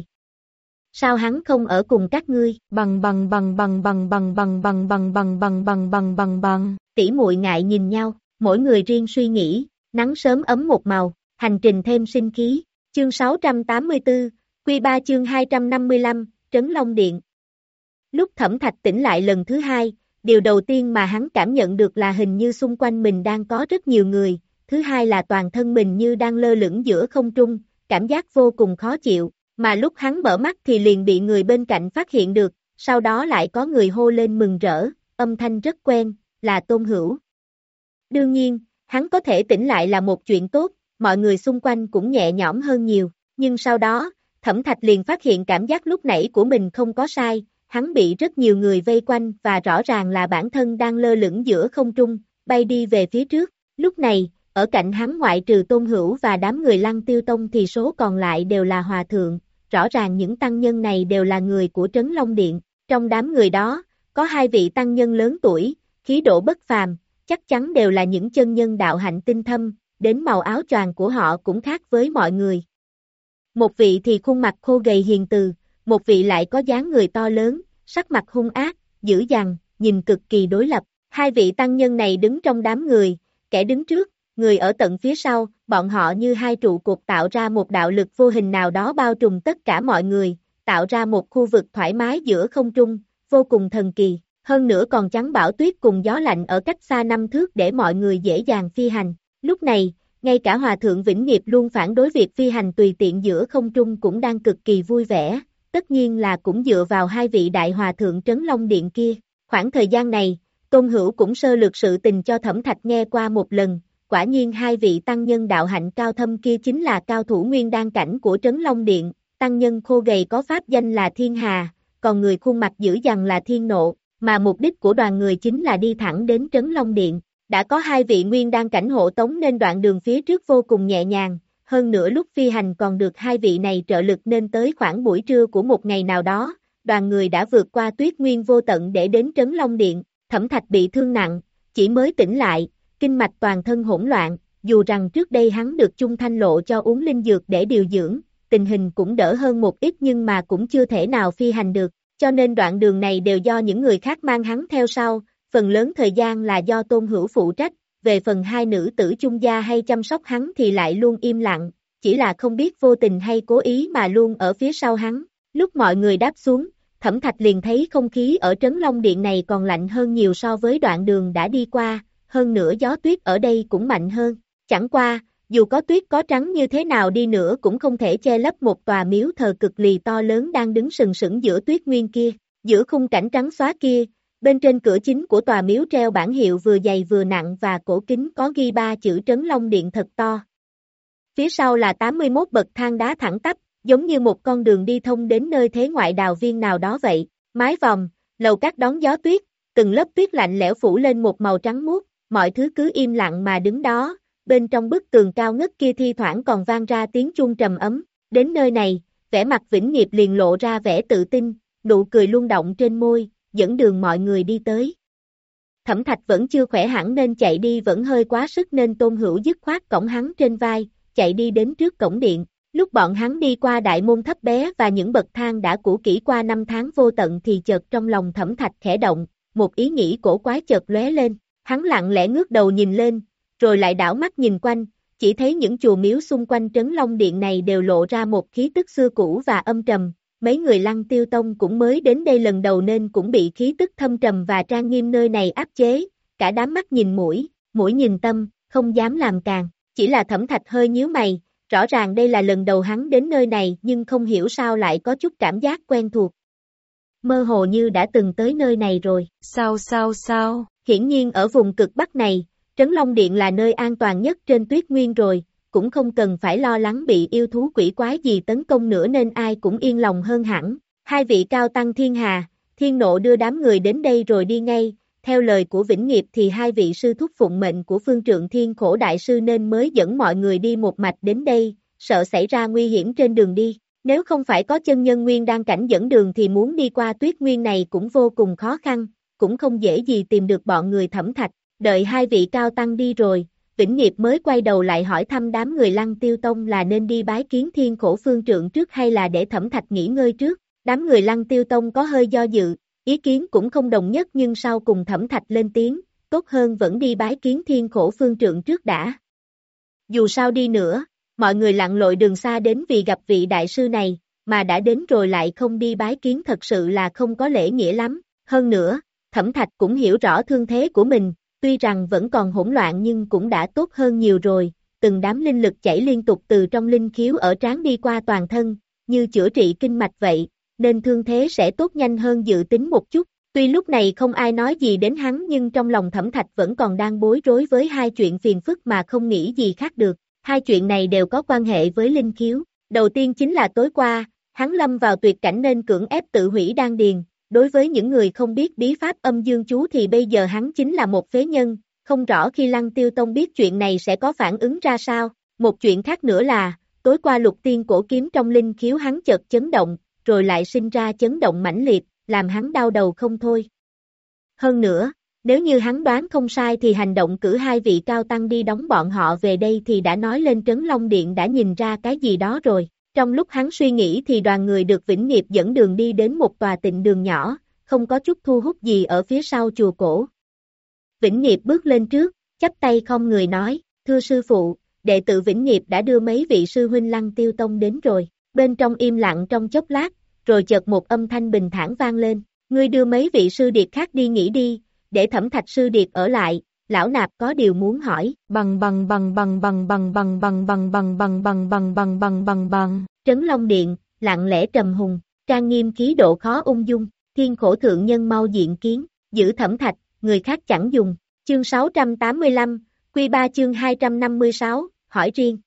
Sao hắn không ở cùng các ngươi? Bằng bằng bằng bằng bằng bằng bằng bằng bằng bằng bằng bằng bằng bằng bằng. Tỷ muội ngại nhìn nhau, mỗi người riêng suy nghĩ, nắng sớm ấm một màu, hành trình thêm sinh khí. Chương sáu trăm tám mươi tư, Quy ba chương hai trăm năm mươi lăm, Trấn Long Điện. Lúc Thẩm Thạch tỉnh lại lần thứ hai, điều đầu tiên mà hắn cảm nhận được là hình như xung quanh mình đang có rất nhiều người, thứ hai là toàn thân mình như đang lơ lửng giữa không trung, cảm giác vô cùng khó chịu, mà lúc hắn mở mắt thì liền bị người bên cạnh phát hiện được, sau đó lại có người hô lên mừng rỡ, âm thanh rất quen, là Tôn Hữu. Đương nhiên, hắn có thể tỉnh lại là một chuyện tốt, mọi người xung quanh cũng nhẹ nhõm hơn nhiều, nhưng sau đó, Thẩm Thạch liền phát hiện cảm giác lúc nãy của mình không có sai, hắn bị rất nhiều người vây quanh và rõ ràng là bản thân đang lơ lửng giữa không trung, bay đi về phía trước. Lúc này, ở cạnh hắn ngoại trừ Tôn Hữu và đám người Lăng Tiêu Tông thì số còn lại đều là hòa thượng, rõ ràng những tăng nhân này đều là người của Trấn Long Điện. Trong đám người đó, có hai vị tăng nhân lớn tuổi, khí độ bất phàm, chắc chắn đều là những chân nhân đạo hạnh tinh thâm, đến màu áo choàng của họ cũng khác với mọi người. Một vị thì khuôn mặt khô gầy hiền từ, một vị lại có dáng người to lớn, sắc mặt hung ác, dữ dằn, nhìn cực kỳ đối lập. Hai vị tăng nhân này đứng trong đám người, kẻ đứng trước, người ở tận phía sau, bọn họ như hai trụ cột tạo ra một đạo lực vô hình nào đó bao trùm tất cả mọi người, tạo ra một khu vực thoải mái giữa không trung, vô cùng thần kỳ. Hơn nữa còn chắn bão tuyết cùng gió lạnh ở cách xa năm thước để mọi người dễ dàng phi hành. Lúc này, ngay cả Hòa Thượng Vĩnh Nghiệp luôn phản đối việc phi hành tùy tiện giữa không trung cũng đang cực kỳ vui vẻ, tất nhiên là cũng dựa vào hai vị đại hòa thượng Trấn Long Điện kia. Khoảng thời gian này, Tôn Hữu cũng sơ lược sự tình cho Thẩm Thạch nghe qua một lần, quả nhiên hai vị tăng nhân đạo hạnh cao thâm kia chính là cao thủ nguyên đan cảnh của Trấn Long Điện, tăng nhân khô gầy có pháp danh là Thiên Hà, còn người khuôn mặt dữ dằn là Thiên Nộ, mà mục đích của đoàn người chính là đi thẳng đến Trấn Long Điện. Đã có hai vị nguyên đan cảnh hộ tống nên đoạn đường phía trước vô cùng nhẹ nhàng, hơn nữa lúc phi hành còn được hai vị này trợ lực nên tới khoảng buổi trưa của một ngày nào đó, đoàn người đã vượt qua tuyết nguyên vô tận để đến Trấn Long Điện. Thẩm Thạch bị thương nặng, chỉ mới tỉnh lại, kinh mạch toàn thân hỗn loạn, dù rằng trước đây hắn được Chung Thanh Lộ cho uống linh dược để điều dưỡng, tình hình cũng đỡ hơn một ít nhưng mà cũng chưa thể nào phi hành được, cho nên đoạn đường này đều do những người khác mang hắn theo sau, phần lớn thời gian là do Tôn Hữu phụ trách, về phần hai nữ tử Chung gia hay chăm sóc hắn thì lại luôn im lặng, chỉ là không biết vô tình hay cố ý mà luôn ở phía sau hắn. Lúc mọi người đáp xuống, Thẩm Thạch liền thấy không khí ở Trấn Long Điện này còn lạnh hơn nhiều so với đoạn đường đã đi qua, hơn nữa gió tuyết ở đây cũng mạnh hơn. Chẳng qua, dù có tuyết có trắng như thế nào đi nữa cũng không thể che lấp một tòa miếu thờ cực lì to lớn đang đứng sừng sững giữa tuyết nguyên kia. Giữa khung cảnh trắng xóa kia, bên trên cửa chính của tòa miếu treo bảng hiệu vừa dày vừa nặng và cổ kính có ghi ba chữ Trấn Long Điện thật to. Phía sau là tám mươi mốt bậc thang đá thẳng tắp, giống như một con đường đi thông đến nơi thế ngoại đào viên nào đó vậy. Mái vòm, lầu các đón gió tuyết, từng lớp tuyết lạnh lẽo phủ lên một màu trắng muốt, mọi thứ cứ im lặng mà đứng đó. Bên trong bức tường cao ngất kia thi thoảng còn vang ra tiếng chuông trầm ấm. Đến nơi này, vẻ mặt Vĩnh Nghiệp liền lộ ra vẻ tự tin, nụ cười luôn động trên môi, dẫn đường mọi người đi tới. Thẩm Thạch vẫn chưa khỏe hẳn nên chạy đi vẫn hơi quá sức nên Tôn Hữu dứt khoát cõng hắn trên vai, chạy đi đến trước cổng điện. Lúc bọn hắn đi qua đại môn thấp bé và những bậc thang đã cũ kỹ qua năm tháng vô tận thì chợt trong lòng Thẩm Thạch khẽ động, một ý nghĩ cổ quái chợt lóe lên, hắn lặng lẽ ngước đầu nhìn lên, rồi lại đảo mắt nhìn quanh, chỉ thấy những chùa miếu xung quanh Trấn Long Điện này đều lộ ra một khí tức xưa cũ và âm trầm, mấy người Lăng Tiêu Tông cũng mới đến đây lần đầu nên cũng bị khí tức thâm trầm và trang nghiêm nơi này áp chế, cả đám mắt nhìn mũi, mũi nhìn tâm, không dám làm càng, chỉ là Thẩm Thạch hơi nhíu mày, rõ ràng đây là lần đầu hắn đến nơi này nhưng không hiểu sao lại có chút cảm giác quen thuộc. Mơ hồ như đã từng tới nơi này rồi. Sao sao sao? Hiển nhiên ở vùng cực Bắc này, Trấn Long Điện là nơi an toàn nhất trên Tuyết Nguyên rồi, cũng không cần phải lo lắng bị yêu thú quỷ quái gì tấn công nữa nên ai cũng yên lòng hơn hẳn. Hai vị cao tăng Thiên Hà, Thiên Nộ đưa đám người đến đây rồi đi ngay, theo lời của Vĩnh Nghiệp thì hai vị sư thúc phụng mệnh của Phương Trượng Thiên Khổ Đại Sư nên mới dẫn mọi người đi một mạch đến đây, sợ xảy ra nguy hiểm trên đường đi. Nếu không phải có chân nhân nguyên đang cảnh dẫn đường thì muốn đi qua Tuyết Nguyên này cũng vô cùng khó khăn, cũng không dễ gì tìm được bọn người Thẩm Thạch. Đợi hai vị cao tăng đi rồi, Vĩnh Nghiệp mới quay đầu lại hỏi thăm đám người Lăng Tiêu Tông là nên đi bái kiến Thiên Khổ Phương Trượng trước hay là để Thẩm Thạch nghỉ ngơi trước. Đám người Lăng Tiêu Tông có hơi do dự, ý kiến cũng không đồng nhất nhưng sau cùng Thẩm Thạch lên tiếng, tốt hơn vẫn đi bái kiến Thiên Khổ Phương Trượng trước đã. Dù sao đi nữa, mọi người lặn lội đường xa đến vì gặp vị đại sư này, mà đã đến rồi lại không đi bái kiến thật sự là không có lễ nghĩa lắm. Hơn nữa, Thẩm Thạch cũng hiểu rõ thương thế của mình, tuy rằng vẫn còn hỗn loạn nhưng cũng đã tốt hơn nhiều rồi, từng đám linh lực chảy liên tục từ trong linh khiếu ở trán đi qua toàn thân, như chữa trị kinh mạch vậy, nên thương thế sẽ tốt nhanh hơn dự tính một chút. Tuy lúc này không ai nói gì đến hắn nhưng trong lòng Thẩm Thạch vẫn còn đang bối rối với hai chuyện phiền phức mà không nghĩ gì khác được. Hai chuyện này đều có quan hệ với linh khiếu. Đầu tiên chính là tối qua, hắn lâm vào tuyệt cảnh nên cưỡng ép tự hủy đan điền. Đối với những người không biết bí pháp âm dương chú thì bây giờ hắn chính là một phế nhân, không rõ khi Lăng Tiêu Tông biết chuyện này sẽ có phản ứng ra sao. Một chuyện khác nữa là, tối qua lục tiên cổ kiếm trong linh khiếu hắn chợt chấn động, rồi lại sinh ra chấn động mãnh liệt, làm hắn đau đầu không thôi. Hơn nữa, nếu như hắn đoán không sai thì hành động cử hai vị cao tăng đi đóng bọn họ về đây thì đã nói lên Trấn Long Điện đã nhìn ra cái gì đó rồi. Trong lúc hắn suy nghĩ thì đoàn người được Vĩnh Nghiệp dẫn đường đi đến một tòa tịnh đường nhỏ, không có chút thu hút gì ở phía sau chùa cổ. Vĩnh Nghiệp bước lên trước, chắp tay không người nói, thưa sư phụ, đệ tử Vĩnh Nghiệp đã đưa mấy vị sư huynh Lăng Tiêu Tông đến rồi. Bên trong im lặng trong chốc lát, rồi chợt một âm thanh bình thản vang lên, ngươi đưa mấy vị sư điệt khác đi nghỉ đi, để Thẩm Thạch sư điệt ở lại, lão nạp có điều muốn hỏi. Bằng bằng bằng bằng bằng bằng bằng bằng bằng bằng bằng bằng bằng bằng bằng bằng bằng. Trấn Long Điện, lặng lẽ trầm hùng, trang nghiêm khí độ khó ung dung, Thiên Khổ thượng nhân mau diện kiến, giữ Thẩm Thạch, người khác chẳng dùng. Chương sáu trăm tám mươi lăm, Quy ba chương hai trăm năm mươi sáu, hỏi riêng.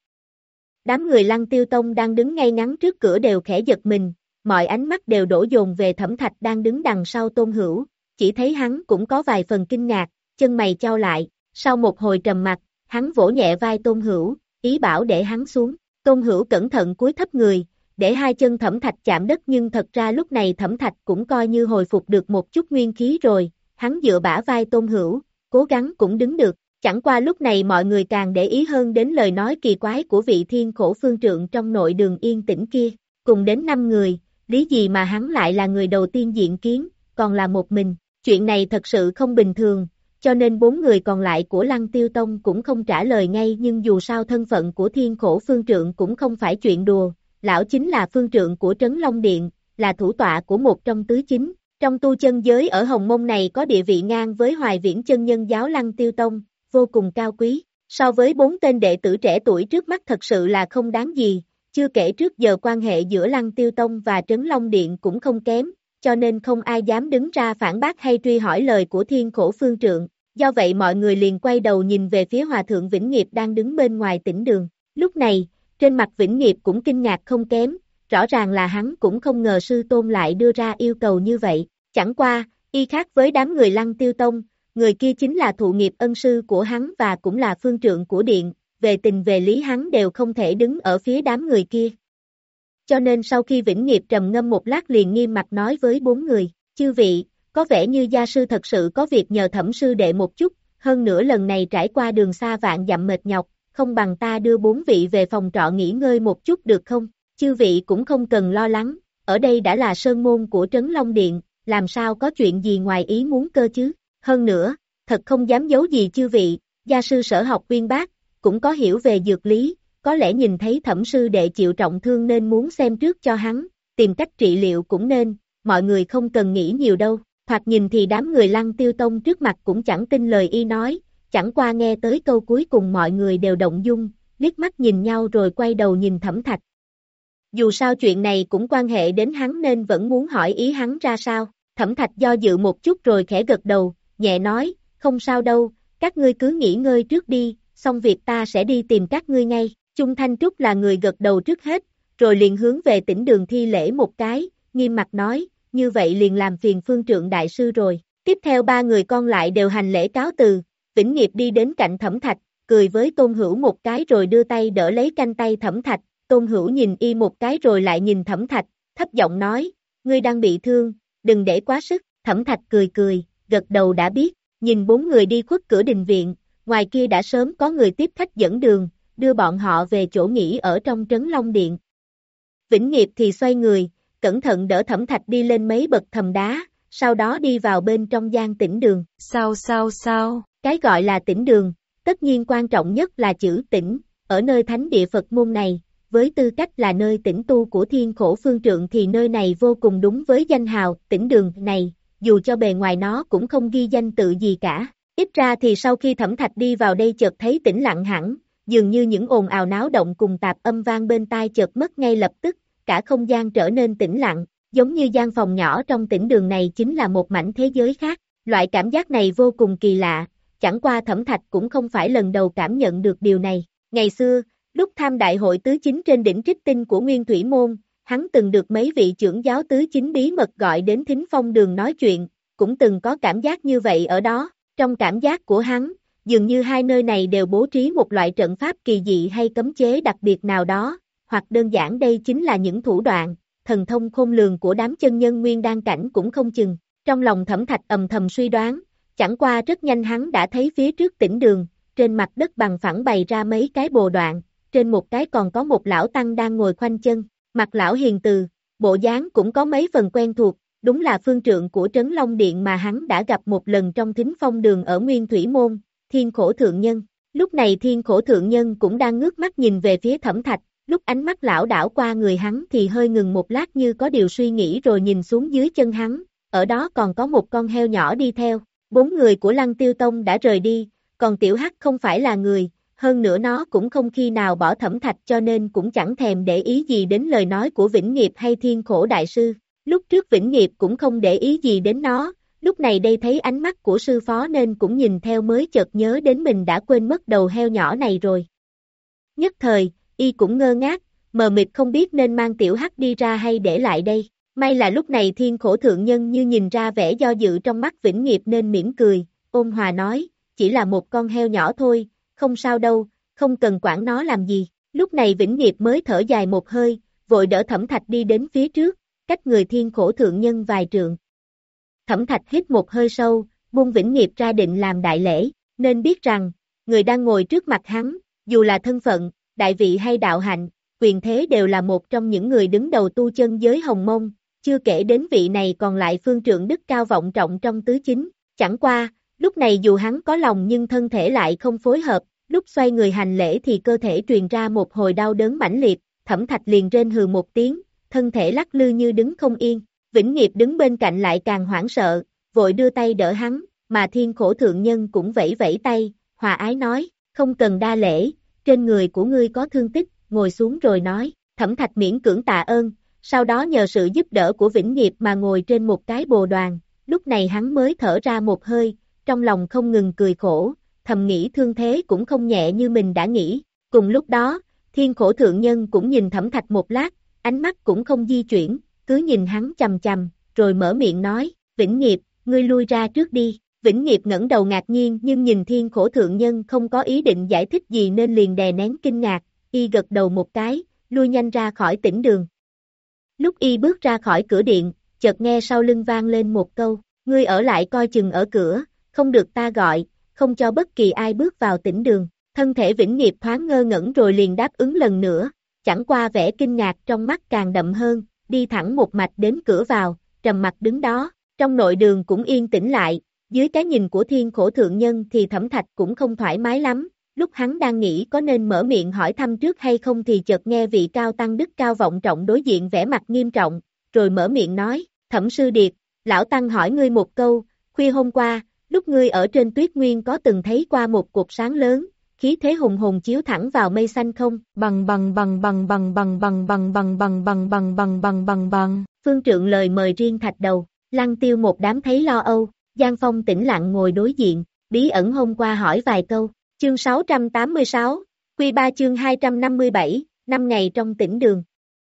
Đám người Lăng Tiêu Tông đang đứng ngay ngắn trước cửa đều khẽ giật mình, mọi ánh mắt đều đổ dồn về Thẩm Thạch đang đứng đằng sau Tôn Hữu, chỉ thấy hắn cũng có vài phần kinh ngạc, chân mày chau lại, sau một hồi trầm mặc, hắn vỗ nhẹ vai Tôn Hữu, ý bảo để hắn xuống. Tôn Hữu cẩn thận cúi thấp người, để hai chân Thẩm Thạch chạm đất nhưng thật ra lúc này Thẩm Thạch cũng coi như hồi phục được một chút nguyên khí rồi, hắn dựa bả vai Tôn Hữu, cố gắng cũng đứng được, chẳng qua lúc này mọi người càng để ý hơn đến lời nói kỳ quái của vị Thiên Khổ Phương Trượng trong nội đường yên tĩnh kia, cùng đến năm người, lý gì mà hắn lại là người đầu tiên diện kiến, còn là một mình, chuyện này thật sự không bình thường. Cho nên bốn người còn lại của Lăng Tiêu Tông cũng không trả lời ngay nhưng dù sao thân phận của Thiên Khổ Phương Trượng cũng không phải chuyện đùa, lão chính là phương trượng của Trấn Long Điện, là thủ tọa của một trong tứ chính, trong tu chân giới ở Hồng Mông này có địa vị ngang với Hoài Viễn chân nhân giáo Lăng Tiêu Tông, vô cùng cao quý, so với bốn tên đệ tử trẻ tuổi trước mắt thật sự là không đáng gì, chưa kể trước giờ quan hệ giữa Lăng Tiêu Tông và Trấn Long Điện cũng không kém. Cho nên không ai dám đứng ra phản bác hay truy hỏi lời của Thiên Khổ Phương Trượng, do vậy mọi người liền quay đầu nhìn về phía Hòa Thượng Vĩnh Nghiệp đang đứng bên ngoài tĩnh đường. Lúc này, trên mặt Vĩnh Nghiệp cũng kinh ngạc không kém, rõ ràng là hắn cũng không ngờ sư tôn lại đưa ra yêu cầu như vậy, chẳng qua, y khác với đám người Lăng Tiêu Tông, người kia chính là thụ nghiệp ân sư của hắn và cũng là phương trượng của điện, về tình về lý hắn đều không thể đứng ở phía đám người kia. Cho nên sau khi Vĩnh Nghiệp trầm ngâm một lát liền nghiêm mặt nói với bốn người, chư vị, có vẻ như gia sư thật sự có việc nhờ Thẩm sư đệ một chút, hơn nữa lần này trải qua đường xa vạn dặm mệt nhọc, không bằng ta đưa bốn vị về phòng trọ nghỉ ngơi một chút được không? Chư vị cũng không cần lo lắng, ở đây đã là sơn môn của Trấn Long Điện, làm sao có chuyện gì ngoài ý muốn cơ chứ? Hơn nữa, thật không dám giấu gì chư vị, gia sư sở học uyên bác, cũng có hiểu về dược lý, có lẽ nhìn thấy Thẩm sư đệ chịu trọng thương nên muốn xem trước cho hắn, tìm cách trị liệu cũng nên, mọi người không cần nghĩ nhiều đâu. Thoạt nhìn thì đám người Lăng Tiêu Tông trước mặt cũng chẳng tin lời y nói, chẳng qua nghe tới câu cuối cùng mọi người đều động dung, liếc mắt nhìn nhau rồi quay đầu nhìn Thẩm Thạch. Dù sao chuyện này cũng quan hệ đến hắn nên vẫn muốn hỏi ý hắn ra sao. Thẩm Thạch do dự một chút rồi khẽ gật đầu, nhẹ nói, không sao đâu, các ngươi cứ nghỉ ngơi trước đi, xong việc ta sẽ đi tìm các ngươi ngay. Chung Thanh Trúc là người gật đầu trước hết, rồi liền hướng về Tĩnh Đường thi lễ một cái, nghiêm mặt nói, như vậy liền làm phiền Phương Trượng đại sư rồi. Tiếp theo ba người con lại đều hành lễ cáo từ, Vĩnh Nghiệp đi đến cạnh Thẩm Thạch, cười với Tôn Hữu một cái rồi đưa tay đỡ lấy canh tay Thẩm Thạch. Tôn Hữu nhìn y một cái rồi lại nhìn Thẩm Thạch, thấp giọng nói, ngươi đang bị thương, đừng để quá sức. Thẩm Thạch cười cười, gật đầu đã biết, nhìn bốn người đi khuất cửa đình viện, ngoài kia đã sớm có người tiếp khách dẫn đường, đưa bọn họ về chỗ nghỉ ở trong Trấn Long Điện. Vĩnh Nghiệp thì xoay người, cẩn thận đỡ Thẩm Thạch đi lên mấy bậc thềm đá, sau đó đi vào bên trong gian tĩnh đường. Sao sao sao? Cái gọi là tĩnh đường, tất nhiên quan trọng nhất là chữ tĩnh, ở nơi thánh địa Phật môn này, với tư cách là nơi tĩnh tu của Thiên Khổ Phương Trượng thì nơi này vô cùng đúng với danh hào, tĩnh đường này, dù cho bề ngoài nó cũng không ghi danh tự gì cả. Ít ra thì sau khi Thẩm Thạch đi vào đây chợt thấy tĩnh lặng hẳn, dường như những ồn ào náo động cùng tạp âm vang bên tai chợt mất ngay lập tức, cả không gian trở nên tĩnh lặng, giống như gian phòng nhỏ trong tĩnh đường này chính là một mảnh thế giới khác. Loại cảm giác này vô cùng kỳ lạ, chẳng qua Thẩm Thạch cũng không phải lần đầu cảm nhận được điều này. Ngày xưa, lúc tham đại hội tứ chính trên đỉnh Trích Tinh của Nguyên Thủy Môn, hắn từng được mấy vị trưởng giáo tứ chính bí mật gọi đến Thính Phong Đường nói chuyện, cũng từng có cảm giác như vậy ở đó. Trong cảm giác của hắn, dường như hai nơi này đều bố trí một loại trận pháp kỳ dị hay cấm chế đặc biệt nào đó, hoặc đơn giản đây chính là những thủ đoạn, thần thông khôn lường của đám chân nhân nguyên đan cảnh cũng không chừng. Trong lòng Thẩm Thạch ầm thầm suy đoán, chẳng qua rất nhanh hắn đã thấy phía trước tĩnh đường, trên mặt đất bằng phẳng bày ra mấy cái bồ đoạn, trên một cái còn có một lão tăng đang ngồi khoanh chân, mặt lão hiền từ, bộ dáng cũng có mấy phần quen thuộc, đúng là phương trượng của Trấn Long Điện mà hắn đã gặp một lần trong Thính Phong Đường ở Nguyên Thủy Môn, Thiên Khổ Thượng Nhân. Lúc này Thiên Khổ Thượng Nhân cũng đang ngước mắt nhìn về phía Thẩm Thạch, lúc ánh mắt lão đảo qua người hắn thì hơi ngừng một lát như có điều suy nghĩ rồi nhìn xuống dưới chân hắn, ở đó còn có một con heo nhỏ đi theo. Bốn người của Lăng Tiêu Tông đã rời đi, còn Tiểu Hắc không phải là người, hơn nữa nó cũng không khi nào bỏ Thẩm Thạch cho nên cũng chẳng thèm để ý gì đến lời nói của Vĩnh Nghiệp hay Thiên Khổ Đại Sư. Lúc trước Vĩnh Nghiệp cũng không để ý gì đến nó, lúc này đây thấy ánh mắt của sư phó nên cũng nhìn theo mới chợt nhớ đến mình đã quên mất đầu heo nhỏ này rồi. Nhất thời, y cũng ngơ ngác, mờ mịt không biết nên mang Tiểu Hắc đi ra hay để lại đây. May là lúc này Thiên Khổ Thượng Nhân như nhìn ra vẻ do dự trong mắt Vĩnh Nghiệp nên mỉm cười, ôn hòa nói, chỉ là một con heo nhỏ thôi, không sao đâu, không cần quản nó làm gì. Lúc này Vĩnh Nghiệp mới thở dài một hơi, vội đỡ Thẩm Thạch đi đến phía trước, cách người Thiên Khổ Thượng Nhân vài trượng. Thẩm Thạch hít một hơi sâu, buông Vĩnh Nghiệp ra định làm đại lễ, nên biết rằng, người đang ngồi trước mặt hắn, dù là thân phận, đại vị hay đạo hạnh, quyền thế đều là một trong những người đứng đầu tu chân giới Hồng Mông, chưa kể đến vị này còn lại phương trượng đức cao vọng trọng trong tứ chính. Chẳng qua, lúc này dù hắn có lòng nhưng thân thể lại không phối hợp, lúc xoay người hành lễ thì cơ thể truyền ra một hồi đau đớn mãnh liệt, Thẩm Thạch liền rên hừ một tiếng, thân thể lắc lư như đứng không yên. Vĩnh Nghiệp đứng bên cạnh lại càng hoảng sợ, vội đưa tay đỡ hắn, mà Thiên Khổ Thượng Nhân cũng vẫy vẫy tay, hòa ái nói, không cần đa lễ, trên người của ngươi có thương tích, ngồi xuống rồi nói. Thẩm Thạch miễn cưỡng tạ ơn, sau đó nhờ sự giúp đỡ của Vĩnh Nghiệp mà ngồi trên một cái bồ đoàn, lúc này hắn mới thở ra một hơi, trong lòng không ngừng cười khổ, thầm nghĩ thương thế cũng không nhẹ như mình đã nghĩ. Cùng lúc đó, Thiên Khổ Thượng Nhân cũng nhìn Thẩm Thạch một lát, ánh mắt cũng không di chuyển, cứ nhìn hắn chằm chằm, rồi mở miệng nói, Vĩnh Nghiệp, ngươi lui ra trước đi. Vĩnh Nghiệp ngẩng đầu ngạc nhiên nhưng nhìn Thiên Khổ Thượng Nhân không có ý định giải thích gì nên liền đè nén kinh ngạc, y gật đầu một cái, lui nhanh ra khỏi tĩnh đường. Lúc y bước ra khỏi cửa điện, chợt nghe sau lưng vang lên một câu, ngươi ở lại coi chừng ở cửa, không được ta gọi, không cho bất kỳ ai bước vào tĩnh đường. Thân thể Vĩnh Nghiệp thoáng ngơ ngẩn rồi liền đáp ứng lần nữa, chẳng qua vẻ kinh ngạc trong mắt càng đậm hơn, đi thẳng một mạch đến cửa vào, trầm mặt đứng đó. Trong nội đường cũng yên tĩnh lại, dưới cái nhìn của Thiên Khổ Thượng Nhân thì Thẩm Thạch cũng không thoải mái lắm. Lúc hắn đang nghĩ có nên mở miệng hỏi thăm trước hay không thì chợt nghe vị cao tăng đức cao vọng trọng đối diện vẻ mặt nghiêm trọng, rồi mở miệng nói, Thẩm Sư Điệt, lão tăng hỏi ngươi một câu, khuya hôm qua, lúc ngươi ở trên Tuyết Nguyên có từng thấy qua một cột sáng lớn, khí thế hùng hồn chiếu thẳng vào mây xanh không. Bằng bằng bằng bằng bằng bằng bằng bằng bằng bằng bằng bằng bằng bằng bằng bằng. Phương Trượng lời mời riêng thạch đầu, Lăng Tiêu một đám thấy lo âu, Giang Phong tĩnh lặng ngồi đối diện, bí ẩn hôm qua hỏi vài câu. Chương sáu trăm tám mươi sáu, Quy ba chương hai trăm năm mươi bảy, năm ngày trong tĩnh đường.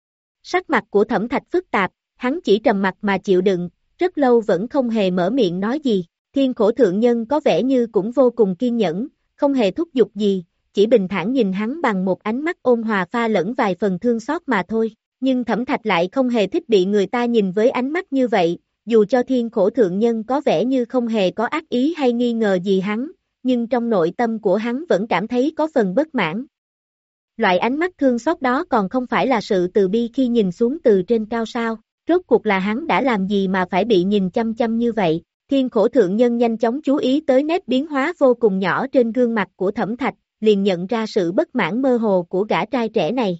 Sắc mặt của Thẩm Thạch phức tạp, hắn chỉ trầm mặt mà chịu đựng, rất lâu vẫn không hề mở miệng nói gì. Thiên Khổ thượng nhân có vẻ như cũng vô cùng kiên nhẫn, không hề thúc giục gì, chỉ bình thản nhìn hắn bằng một ánh mắt ôn hòa pha lẫn vài phần thương xót mà thôi. Nhưng Thẩm Thạch lại không hề thích bị người ta nhìn với ánh mắt như vậy, dù cho Thiên Khổ thượng nhân có vẻ như không hề có ác ý hay nghi ngờ gì hắn, nhưng trong nội tâm của hắn vẫn cảm thấy có phần bất mãn. Loại ánh mắt thương xót đó còn không phải là sự từ bi khi nhìn xuống từ trên cao sao, rốt cuộc là hắn đã làm gì mà phải bị nhìn chăm chăm như vậy. Thiên Khổ thượng nhân nhanh chóng chú ý tới nét biến hóa vô cùng nhỏ trên gương mặt của Thẩm Thạch, liền nhận ra sự bất mãn mơ hồ của gã trai trẻ này.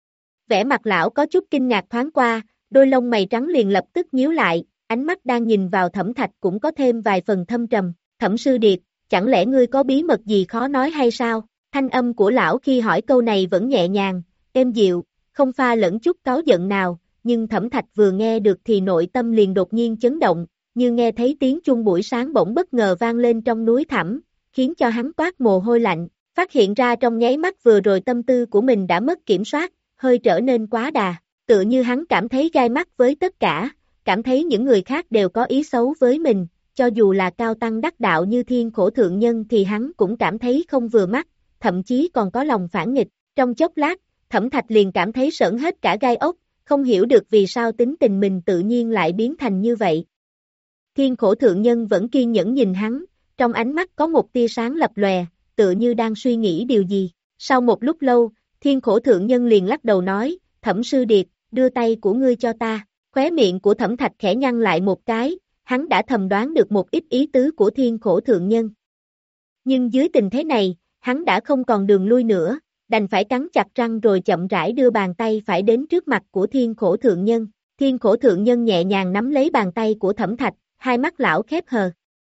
Vẻ mặt lão có chút kinh ngạc thoáng qua, đôi lông mày trắng liền lập tức nhíu lại, ánh mắt đang nhìn vào Thẩm Thạch cũng có thêm vài phần thâm trầm. Thẩm sư điệt, chẳng lẽ ngươi có bí mật gì khó nói hay sao? Thanh âm của lão khi hỏi câu này vẫn nhẹ nhàng, êm dịu, không pha lẫn chút cáu giận nào, nhưng Thẩm Thạch vừa nghe được thì nội tâm liền đột nhiên chấn động, như nghe thấy tiếng chuông buổi sáng bỗng bất ngờ vang lên trong núi thẳm, khiến cho hắn toát mồ hôi lạnh, phát hiện ra trong nháy mắt vừa rồi tâm tư của mình đã mất kiểm soát, hơi trở nên quá đà, tựa như hắn cảm thấy gai mắt với tất cả, cảm thấy những người khác đều có ý xấu với mình, cho dù là cao tăng đắc đạo như Thiên Khổ thượng nhân thì hắn cũng cảm thấy không vừa mắt, thậm chí còn có lòng phản nghịch. Trong chốc lát, Thẩm Thạch liền cảm thấy sởn hết cả gai ốc, không hiểu được vì sao tính tình mình tự nhiên lại biến thành như vậy. Thiên Khổ thượng nhân vẫn kiên nhẫn nhìn hắn, trong ánh mắt có một tia sáng lập lòe, tựa như đang suy nghĩ điều gì. Sau một lúc lâu, Thiên Khổ thượng nhân liền lắc đầu nói, Thẩm sư điệt, đưa tay của ngươi cho ta. Khóe miệng của Thẩm Thạch khẽ nhăn lại một cái, hắn đã thầm đoán được một ít ý tứ của Thiên Khổ thượng nhân. Nhưng dưới tình thế này, hắn đã không còn đường lui nữa, đành phải cắn chặt răng rồi chậm rãi đưa bàn tay phải đến trước mặt của Thiên Khổ thượng nhân. Thiên Khổ thượng nhân nhẹ nhàng nắm lấy bàn tay của Thẩm Thạch, hai mắt lão khép hờ.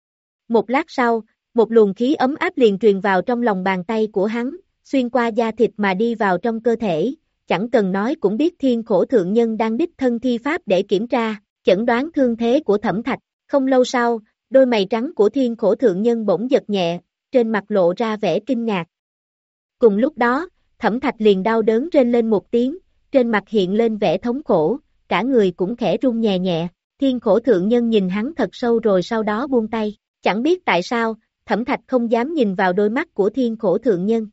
Một lát sau, một luồng khí ấm áp liền truyền vào trong lòng bàn tay của hắn, xuyên qua da thịt mà đi vào trong cơ thể, chẳng cần nói cũng biết Thiên Khổ thượng nhân đang đích thân thi pháp để kiểm tra, chẩn đoán thương thế của Thẩm Thạch. Không lâu sau, đôi mày trắng của Thiên Khổ thượng nhân bỗng giật nhẹ, trên mặt lộ ra vẻ kinh ngạc. Cùng lúc đó, Thẩm Thạch liền đau đớn rên lên một tiếng, trên mặt hiện lên vẻ thống khổ, cả người cũng khẽ run nhẹ nhẹ. Thiên Khổ thượng nhân nhìn hắn thật sâu rồi sau đó buông tay, chẳng biết tại sao, Thẩm Thạch không dám nhìn vào đôi mắt của Thiên Khổ thượng nhân.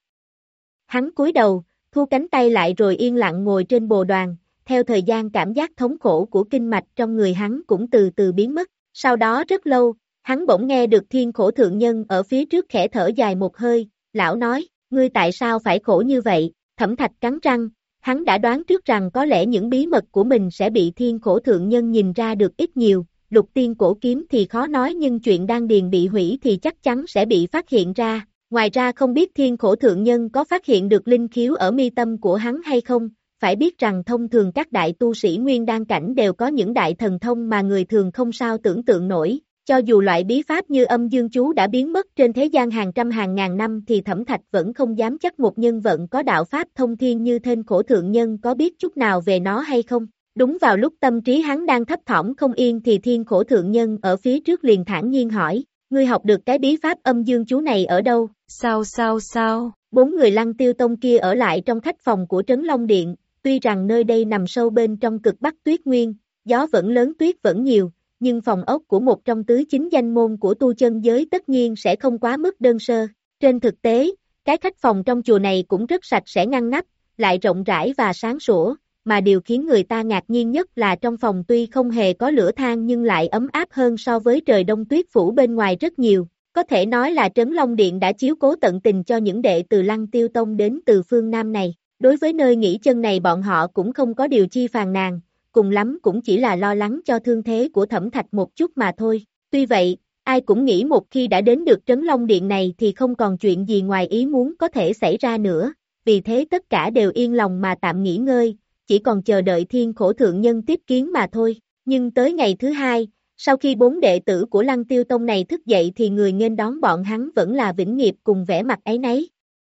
Hắn cúi đầu, thu cánh tay lại rồi yên lặng ngồi trên bồ đoàn, theo thời gian cảm giác thống khổ của kinh mạch trong người hắn cũng từ từ biến mất. Sau đó rất lâu, hắn bỗng nghe được Thiên Khổ thượng nhân ở phía trước khẽ thở dài một hơi, lão nói, ngươi tại sao phải khổ như vậy? Thẩm Thạch cắn răng, hắn đã đoán trước rằng có lẽ những bí mật của mình sẽ bị Thiên Khổ thượng nhân nhìn ra được ít nhiều, lục tiên cổ kiếm thì khó nói nhưng chuyện đan điền bị hủy thì chắc chắn sẽ bị phát hiện ra. Ngoài ra không biết Thiên Khổ thượng nhân có phát hiện được linh khiếu ở mi tâm của hắn hay không, phải biết rằng thông thường các đại tu sĩ nguyên đan cảnh đều có những đại thần thông mà người thường không sao tưởng tượng nổi. Cho dù loại bí pháp như âm dương chú đã biến mất trên thế gian hàng trăm hàng ngàn năm thì Thẩm Thạch vẫn không dám chắc một nhân vận có đạo pháp thông thiên như Thiên Khổ thượng nhân có biết chút nào về nó hay không. Đúng vào lúc tâm trí hắn đang thấp thỏm không yên thì Thiên Khổ thượng nhân ở phía trước liền thản nhiên hỏi, ngươi học được cái bí pháp âm dương chú này ở đâu? Sao sao sao? Bốn người Lăng Tiêu Tông kia ở lại trong khách phòng của Trấn Long Điện, tuy rằng nơi đây nằm sâu bên trong cực Bắc Tuyết Nguyên, gió vẫn lớn tuyết vẫn nhiều, nhưng phòng ốc của một trong tứ chính danh môn của tu chân giới tất nhiên sẽ không quá mức đơn sơ. Trên thực tế, cái khách phòng trong chùa này cũng rất sạch sẽ ngăn nắp, lại rộng rãi và sáng sủa, mà điều khiến người ta ngạc nhiên nhất là trong phòng tuy không hề có lửa than nhưng lại ấm áp hơn so với trời đông tuyết phủ bên ngoài rất nhiều. Có thể nói là Trấn Long Điện đã chiếu cố tận tình cho những đệ từ Lăng Tiêu Tông đến từ phương Nam này. Đối với nơi nghỉ chân này bọn họ cũng không có điều chi phàn nàn, cùng lắm cũng chỉ là lo lắng cho thương thế của Thẩm Thạch một chút mà thôi. Tuy vậy, ai cũng nghĩ một khi đã đến được Trấn Long Điện này thì không còn chuyện gì ngoài ý muốn có thể xảy ra nữa, vì thế tất cả đều yên lòng mà tạm nghỉ ngơi, chỉ còn chờ đợi Thiên Khổ thượng nhân tiếp kiến mà thôi. Nhưng tới ngày thứ hai, sau khi bốn đệ tử của Lăng Tiêu Tông này thức dậy thì người nghênh đón bọn hắn vẫn là Vĩnh Nghiệp cùng vẻ mặt áy náy.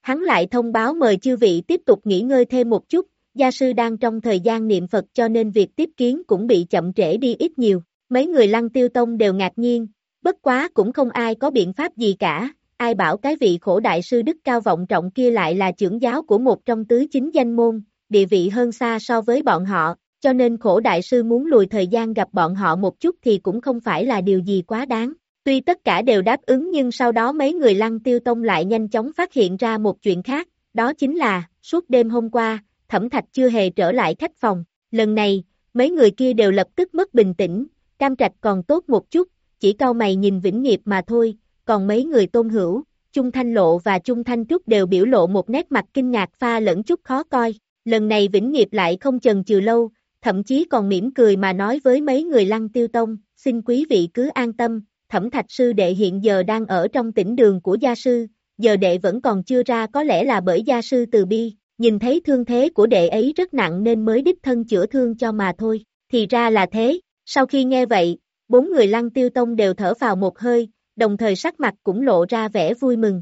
hắn lại thông báo mời chư vị tiếp tục nghỉ ngơi thêm một chút, gia sư đang trong thời gian niệm Phật cho nên việc tiếp kiến cũng bị chậm trễ đi ít nhiều. Mấy người Lăng Tiêu Tông đều ngạc nhiên, bất quá cũng không ai có biện pháp gì cả, ai bảo cái vị khổ đại sư đức cao vọng trọng kia lại là trưởng giáo của một trong tứ chính danh môn, địa vị hơn xa so với bọn họ, cho nên khổ đại sư muốn lùi thời gian gặp bọn họ một chút thì cũng không phải là điều gì quá đáng. Tuy tất cả đều đáp ứng nhưng sau đó mấy người Lăng Tiêu Tông lại nhanh chóng phát hiện ra một chuyện khác, đó chính là, suốt đêm hôm qua, Thẩm Thạch chưa hề trở lại khách phòng. Lần này, mấy người kia đều lập tức mất bình tĩnh, Cam Trạch còn tốt một chút, chỉ cau mày nhìn Vĩnh Nghiệp mà thôi, còn mấy người Tôn Hữu, Chung Thanh Lộ và Chung Thanh Trúc đều biểu lộ một nét mặt kinh ngạc pha lẫn chút khó coi. Lần này Vĩnh Nghiệp lại không chần chừ lâu, thậm chí còn mỉm cười mà nói với mấy người Lăng Tiêu Tông, xin quý vị cứ an tâm, Thẩm Thạch sư đệ hiện giờ đang ở trong tĩnh đường của gia sư, giờ đệ vẫn còn chưa ra có lẽ là bởi gia sư từ bi, nhìn thấy thương thế của đệ ấy rất nặng nên mới đích thân chữa thương cho mà thôi, thì ra là thế. Sau khi nghe vậy, bốn người Lăng Tiêu Tông đều thở phào một hơi, đồng thời sắc mặt cũng lộ ra vẻ vui mừng.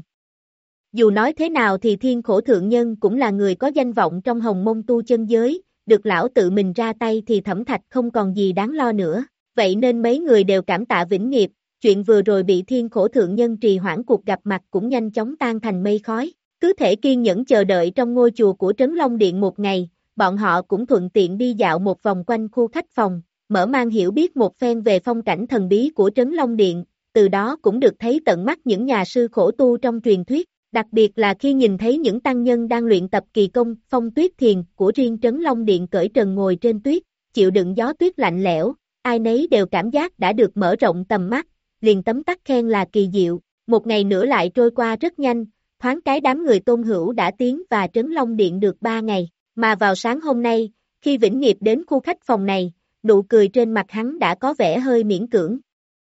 Dù nói thế nào thì Thiên Khổ Thượng Nhân cũng là người có danh vọng trong Hồng Mông tu chân giới, được lão tự mình ra tay thì Thẩm Thạch không còn gì đáng lo nữa, vậy nên mấy người đều cảm tạ Vĩnh Nghiệp, chuyện vừa rồi bị Thiên Khổ Thượng Nhân trì hoãn cuộc gặp mặt cũng nhanh chóng tan thành mây khói, cứ thể kiên nhẫn chờ đợi trong ngôi chùa của Trấn Long Điện một ngày, bọn họ cũng thuận tiện đi dạo một vòng quanh khu khách phòng, mở mang hiểu biết một phen về phong cảnh thần bí của Trấn Long Điện, từ đó cũng được thấy tận mắt những nhà sư khổ tu trong truyền thuyết, đặc biệt là khi nhìn thấy những tăng nhân đang luyện tập kỳ công phong tuyết thiền của riêng Trấn Long Điện cởi trần ngồi trên tuyết, chịu đựng gió tuyết lạnh lẽo, ai nấy đều cảm giác đã được mở rộng tầm mắt, liền tấm tắc khen là kỳ diệu. Một ngày nữa lại trôi qua rất nhanh, thoáng cái đám người Tôn Hữu đã tiến và Trấn Long Điện được ba ngày, mà vào sáng hôm nay, khi Vĩnh Nghiệp đến khu khách phòng này, nụ cười trên mặt hắn đã có vẻ hơi miễn cưỡng.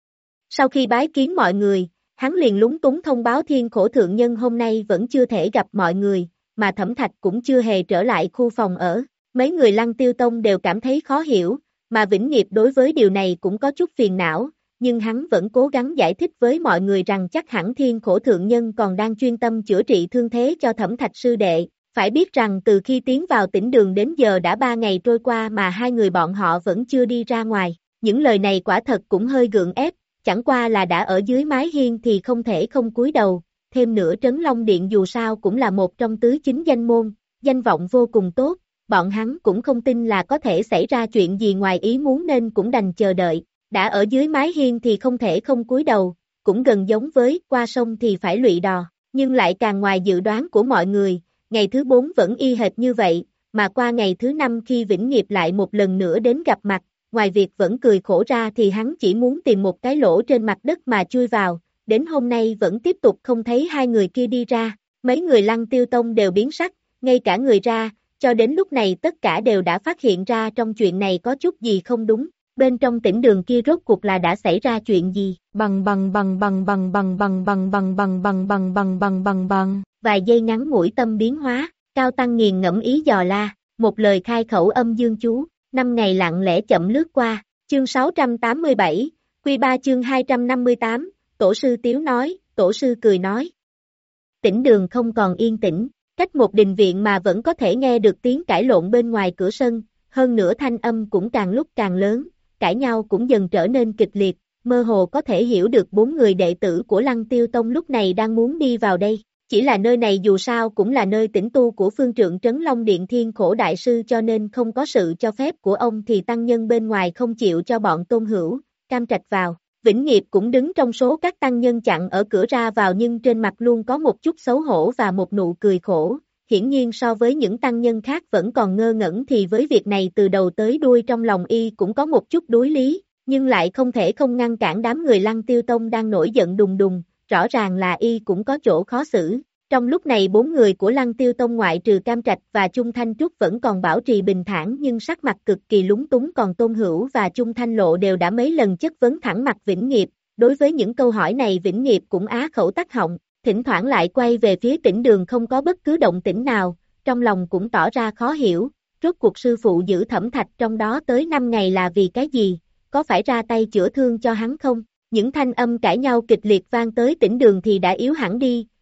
Sau khi bái kiến mọi người, hắn liền lúng túng thông báo Thiên Khổ Thượng Nhân hôm nay vẫn chưa thể gặp mọi người, mà Thẩm Thạch cũng chưa hề trở lại khu phòng ở. Mấy người Lăng Tiêu Tông đều cảm thấy khó hiểu, mà Vĩnh Nghiệp đối với điều này cũng có chút phiền não, nhưng hắn vẫn cố gắng giải thích với mọi người rằng chắc hẳn Thiên Khổ Thượng Nhân còn đang chuyên tâm chữa trị thương thế cho Thẩm Thạch sư đệ. Phải biết rằng từ khi tiến vào tĩnh đường đến giờ đã ba ngày trôi qua mà hai người bọn họ vẫn chưa đi ra ngoài. Những lời này quả thật cũng hơi gượng ép, chẳng qua là đã ở dưới mái hiên thì không thể không cúi đầu. Thêm nữa Trấn Long Điện dù sao cũng là một trong tứ chính danh môn, danh vọng vô cùng tốt, bọn hắn cũng không tin là có thể xảy ra chuyện gì ngoài ý muốn nên cũng đành chờ đợi. Đã ở dưới mái hiên thì không thể không cúi đầu, cũng gần giống với qua sông thì phải lụy đò, nhưng lại càng ngoài dự đoán của mọi người. Ngày thứ bốn vẫn y hệt như vậy, mà qua ngày thứ năm khi Vĩnh Nghiệp lại một lần nữa đến gặp mặt, ngoài việc vẫn cười khổ ra thì hắn chỉ muốn tìm một cái lỗ trên mặt đất mà chui vào, đến hôm nay vẫn tiếp tục không thấy hai người kia đi ra, mấy người Lăng Tiêu Tông đều biến sắc, ngay cả người ra, cho đến lúc này tất cả đều đã phát hiện ra trong chuyện này có chút gì không đúng, bên trong tĩnh đường kia rốt cuộc là đã xảy ra chuyện gì, bằng bằng bằng bằng bằng bằng bằng bằng bằng bằng bằng bằng bằng bằng bằng bằng. Vài giây ngắn ngủi tâm biến hóa, Cao Tăng nghiền ngẫm ý dò la, một lời khai khẩu âm dương chú, năm ngày lặng lẽ chậm lướt qua, chương sáu trăm tám mươi bảy, quy ba chương hai trăm năm mươi tám, tổ sư Tiếu nói, tổ sư cười nói. Tĩnh đường không còn yên tĩnh, cách một đình viện mà vẫn có thể nghe được tiếng cãi lộn bên ngoài cửa sân, hơn nữa thanh âm cũng càng lúc càng lớn, cãi nhau cũng dần trở nên kịch liệt, mơ hồ có thể hiểu được bốn người đệ tử của Lăng Tiêu Tông lúc này đang muốn đi vào đây. Chỉ là nơi này dù sao cũng là nơi tĩnh tu của phương trượng Trấn Long Điện Thiên Khổ Đại Sư cho nên không có sự cho phép của ông thì tăng nhân bên ngoài không chịu cho bọn Tôn Hữu, Cam Trạch vào. Vĩnh Nghiệp cũng đứng trong số các tăng nhân chặn ở cửa ra vào nhưng trên mặt luôn có một chút xấu hổ và một nụ cười khổ. Hiển nhiên so với những tăng nhân khác vẫn còn ngơ ngẩn thì với việc này từ đầu tới đuôi trong lòng y cũng có một chút đối lý, nhưng lại không thể không ngăn cản đám người Lăng Tiêu Tông đang nổi giận đùng đùng. Rõ ràng là y cũng có chỗ khó xử. Trong lúc này bốn người của Lăng Tiêu Tông ngoại trừ Cam Trạch và Chung Thanh Trúc vẫn còn bảo trì bình thản nhưng sắc mặt cực kỳ lúng túng, còn Tôn Hữu và Chung Thanh Lộ đều đã mấy lần chất vấn thẳng mặt Vĩnh Nghiệp. Đối với những câu hỏi này Vĩnh Nghiệp cũng á khẩu tắc họng, thỉnh thoảng lại quay về phía tĩnh đường không có bất cứ động tĩnh nào, trong lòng cũng tỏ ra khó hiểu, rốt cuộc sư phụ giữ Thẩm Thạch trong đó tới năm ngày là vì cái gì, có phải ra tay chữa thương cho hắn không? Những thanh âm cãi nhau kịch liệt vang tới tĩnh đường thì đã yếu hẳn đi,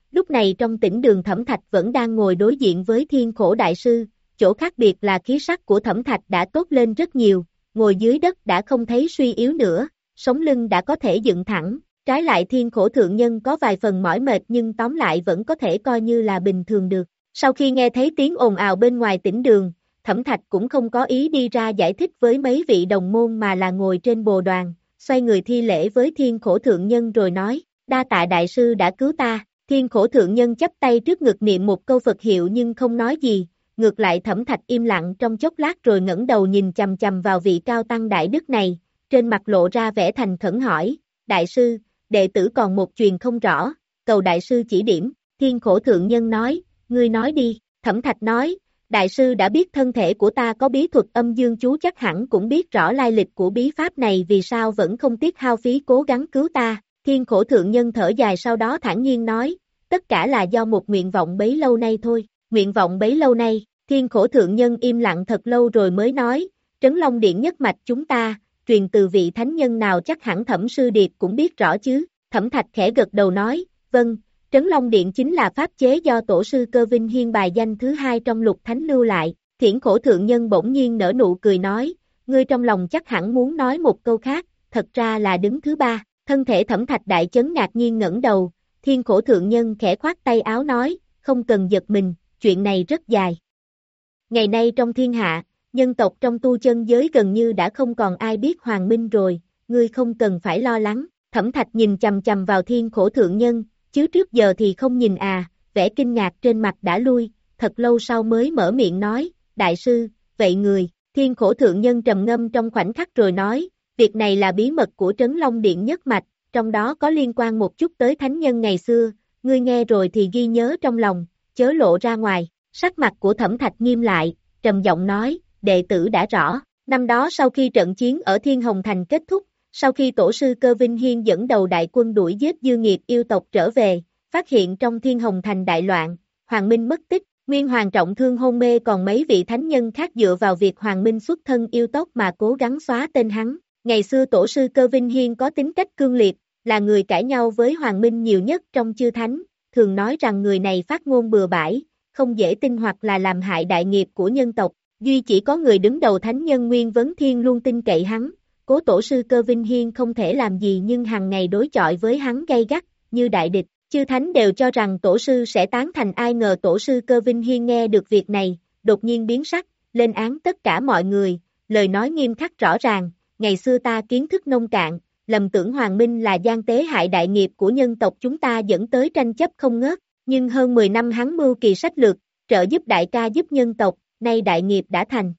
Lúc này trong tĩnh đường Thẩm Thạch vẫn đang ngồi đối diện với Thiên Khổ Đại Sư, chỗ khác biệt là khí sắc của Thẩm Thạch đã tốt lên rất nhiều, ngồi dưới đất đã không thấy suy yếu nữa, sống lưng đã có thể dựng thẳng, trái lại Thiên Khổ Thượng Nhân có vài phần mỏi mệt nhưng tóm lại vẫn có thể coi như là bình thường được. Sau khi nghe thấy tiếng ồn ào bên ngoài tĩnh đường, Thẩm Thạch cũng không có ý đi ra giải thích với mấy vị đồng môn mà là ngồi trên bồ đoàn, xoay người thi lễ với Thiên Khổ Thượng Nhân rồi nói, đa tạ đại sư đã cứu ta. Thiên Khổ Thượng Nhân chắp tay trước ngực niệm một câu Phật hiệu nhưng không nói gì, ngược lại Thẩm Thạch im lặng trong chốc lát rồi ngẩng đầu nhìn chằm chằm vào vị cao tăng đại đức này, trên mặt lộ ra vẻ thành khẩn hỏi, đại sư, đệ tử còn một truyền không rõ, cầu đại sư chỉ điểm. Thiên Khổ Thượng Nhân nói, ngươi nói đi. Thẩm Thạch nói, đại sư đã biết thân thể của ta có bí thuật âm dương chú chắc hẳn cũng biết rõ lai lịch của bí pháp này vì sao vẫn không tiếc hao phí cố gắng cứu ta. Thiên Khổ Thượng Nhân thở dài sau đó thản nhiên nói, tất cả là do một nguyện vọng bấy lâu nay thôi. Nguyện vọng bấy lâu nay. Thiên Khổ Thượng Nhân im lặng thật lâu rồi mới nói, Trấn Long Điện nhất mạch chúng ta, truyền từ vị thánh nhân nào chắc hẳn Thẩm Sư Điệp cũng biết rõ chứ. Thẩm Thạch khẽ gật đầu nói, vâng, Trấn Long Điện chính là pháp chế do tổ sư Cơ Vinh Hiên bài danh thứ hai trong lục thánh lưu lại. Thiên Khổ Thượng Nhân bỗng nhiên nở nụ cười nói, ngươi trong lòng chắc hẳn muốn nói một câu khác, thật ra là đứng thứ ba. Thân thể Thẩm Thạch đại chấn ngạc nhiên ngẩng đầu, Thiên Khổ Thượng Nhân khẽ khoát tay áo nói, không cần giật mình, chuyện này rất dài. Ngày nay trong thiên hạ, nhân tộc trong tu chân giới gần như đã không còn ai biết Hoàng Minh rồi, ngươi không cần phải lo lắng. Thẩm Thạch nhìn chằm chằm vào Thiên Khổ Thượng Nhân, chứ trước giờ thì không nhìn à, vẻ kinh ngạc trên mặt đã lui, thật lâu sau mới mở miệng nói, đại sư, vậy người. Thiên Khổ Thượng Nhân trầm ngâm trong khoảnh khắc rồi nói, việc này là bí mật của Trấn Long Điện nhất mạch, trong đó có liên quan một chút tới thánh nhân ngày xưa, ngươi nghe rồi thì ghi nhớ trong lòng, chớ lộ ra ngoài. Sắc mặt của Thẩm Thạch nghiêm lại, trầm giọng nói, đệ tử đã rõ. Năm đó sau khi trận chiến ở Thiên Hồng Thành kết thúc, sau khi tổ sư Cơ Vinh Hiên dẫn đầu đại quân đuổi giết dư nghiệt yêu tộc trở về, phát hiện trong Thiên Hồng Thành đại loạn, Hoàng Minh mất tích, Nguyên Hoàng trọng thương hôn mê còn mấy vị thánh nhân khác dựa vào việc Hoàng Minh xuất thân yêu tộc mà cố gắng xóa tên hắn. Ngày xưa tổ sư Cơ Vinh Hiên có tính cách cương liệt, là người cãi nhau với Hoàng Minh nhiều nhất trong chư thánh, thường nói rằng người này phát ngôn bừa bãi, không dễ tin hoặc là làm hại đại nghiệp của nhân tộc, duy chỉ có người đứng đầu thánh nhân Nguyên Vấn Thiên luôn tin cậy hắn. Cố tổ sư Cơ Vinh Hiên không thể làm gì nhưng hàng ngày đối chọi với hắn gay gắt, như đại địch, chư thánh đều cho rằng tổ sư sẽ tán thành, ai ngờ tổ sư Cơ Vinh Hiên nghe được việc này, đột nhiên biến sắc, lên án tất cả mọi người, lời nói nghiêm khắc rõ ràng, ngày xưa ta kiến thức nông cạn, lầm tưởng Hoàng Minh là gian tế hại đại nghiệp của nhân tộc chúng ta dẫn tới tranh chấp không ngớt, nhưng hơn mười năm hắn mưu kỳ sách lược, trợ giúp đại ca giúp nhân tộc, nay đại nghiệp đã thành.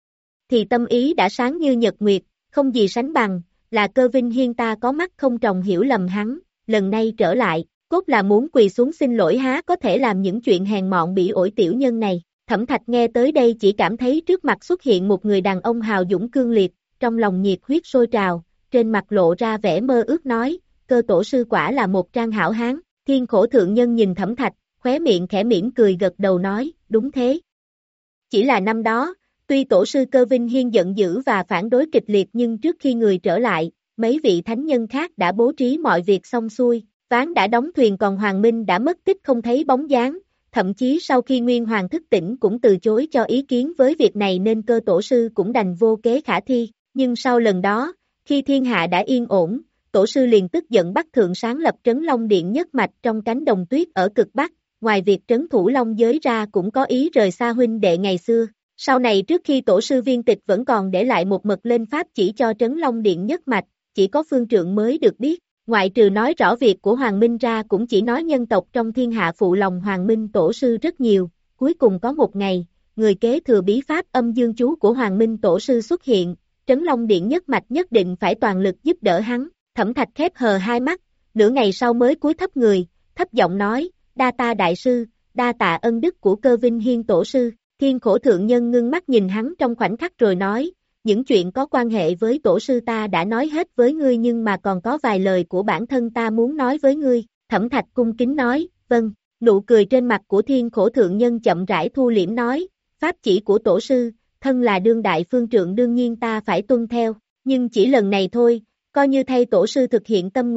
Thì tâm ý đã sáng như nhật nguyệt, không gì sánh bằng, là Cơ Vinh Hiên ta có mắt không tròng hiểu lầm hắn, lần này trở lại, cốt là muốn quỳ xuống xin lỗi há có thể làm những chuyện hèn mọn bỉ ổi tiểu nhân này. Thẩm Thạch nghe tới đây chỉ cảm thấy trước mặt xuất hiện một người đàn ông hào dũng cương liệt, trong lòng nhiệt huyết sôi trào, trên mặt lộ ra vẻ mơ ước nói, Cơ tổ sư quả là một trang hảo hán. Thiên Khổ Thượng Nhân nhìn Thẩm Thạch, khóe miệng khẽ mỉm cười gật đầu nói, đúng thế. Chỉ là năm đó, tuy tổ sư Cơ Vinh Hiên giận dữ và phản đối kịch liệt nhưng trước khi người trở lại, mấy vị thánh nhân khác đã bố trí mọi việc xong xuôi, ván đã đóng thuyền còn Hoàng Minh đã mất tích không thấy bóng dáng, thậm chí sau khi Nguyên Hoàng thức tỉnh cũng từ chối cho ý kiến với việc này nên Cơ tổ sư cũng đành vô kế khả thi, nhưng sau lần đó, khi thiên hạ đã yên ổn, tổ sư liền tức giận bắt thượng sáng lập Trấn Long Điện nhất mạch trong cánh đồng tuyết ở cực Bắc, ngoài việc trấn thủ Long giới ra cũng có ý rời xa huynh đệ ngày xưa. Sau này trước khi tổ sư viên tịch vẫn còn để lại một mật lên pháp chỉ cho Trấn Long Điện nhất mạch, chỉ có phương trượng mới được biết, ngoại trừ nói rõ việc của Hoàng Minh ra cũng chỉ nói nhân tộc trong thiên hạ phụ lòng Hoàng Minh tổ sư rất nhiều, cuối cùng có một ngày, người kế thừa bí pháp âm dương chú của Hoàng Minh tổ sư xuất hiện, Trấn Long Điện nhất mạch nhất định phải toàn lực giúp đỡ hắn. Thẩm Thạch khép hờ hai mắt, nửa ngày sau mới cúi thấp người, thấp giọng nói, đa ta đại sư, đa tạ ân đức của Cơ Vinh Hiên tổ sư. Thiên Khổ Thượng Nhân ngưng mắt nhìn hắn trong khoảnh khắc rồi nói, những chuyện có quan hệ với tổ sư ta đã nói hết với ngươi nhưng mà còn có vài lời của bản thân ta muốn nói với ngươi. Thẩm Thạch cung kính nói, vâng. Nụ cười trên mặt của Thiên Khổ Thượng Nhân chậm rãi thu liễm nói, pháp chỉ của tổ sư, thân là đương đại phương trượng đương nhiên ta phải tuân theo, nhưng chỉ lần này thôi, coi như thay tổ sư thực hiện tâm nguyện,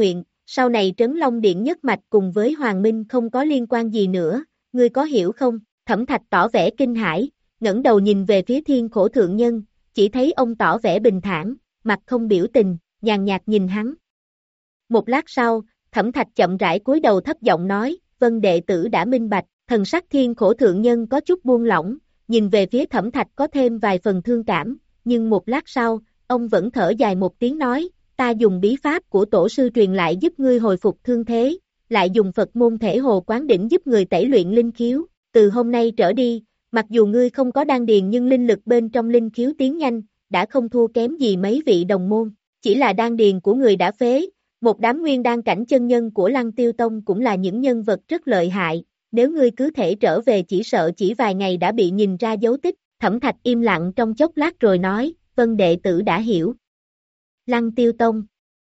sau này Trấn Long Điện nhất mạch cùng với Hoàng Minh không có liên quan gì nữa, ngươi có hiểu không? Thẩm Thạch tỏ vẻ kinh hãi, ngẩng đầu nhìn về phía Thiên Khổ thượng nhân, chỉ thấy ông tỏ vẻ bình thản, mặt không biểu tình, nhàn nhạt nhìn hắn. Một lát sau, Thẩm Thạch chậm rãi cúi đầu thấp giọng nói, vân đệ tử đã minh bạch, thần sắc Thiên Khổ thượng nhân có chút buông lỏng, nhìn về phía Thẩm Thạch có thêm vài phần thương cảm, nhưng một lát sau, ông vẫn thở dài một tiếng nói, ta dùng bí pháp của tổ sư truyền lại giúp ngươi hồi phục thương thế, lại dùng Phật môn thể hồ quán đỉnh giúp người tẩy luyện linh khiếu, từ hôm nay trở đi, mặc dù ngươi không có đan điền nhưng linh lực bên trong linh khiếu tiến nhanh, đã không thua kém gì mấy vị đồng môn, chỉ là đan điền của người đã phế, một đám nguyên đan cảnh chân nhân của Lăng Tiêu Tông cũng là những nhân vật rất lợi hại, nếu ngươi cứ thể trở về chỉ sợ chỉ vài ngày đã bị nhìn ra dấu tích. Thẩm Thạch im lặng trong chốc lát rồi nói, vân đệ tử đã hiểu. Lăng Tiêu Tông.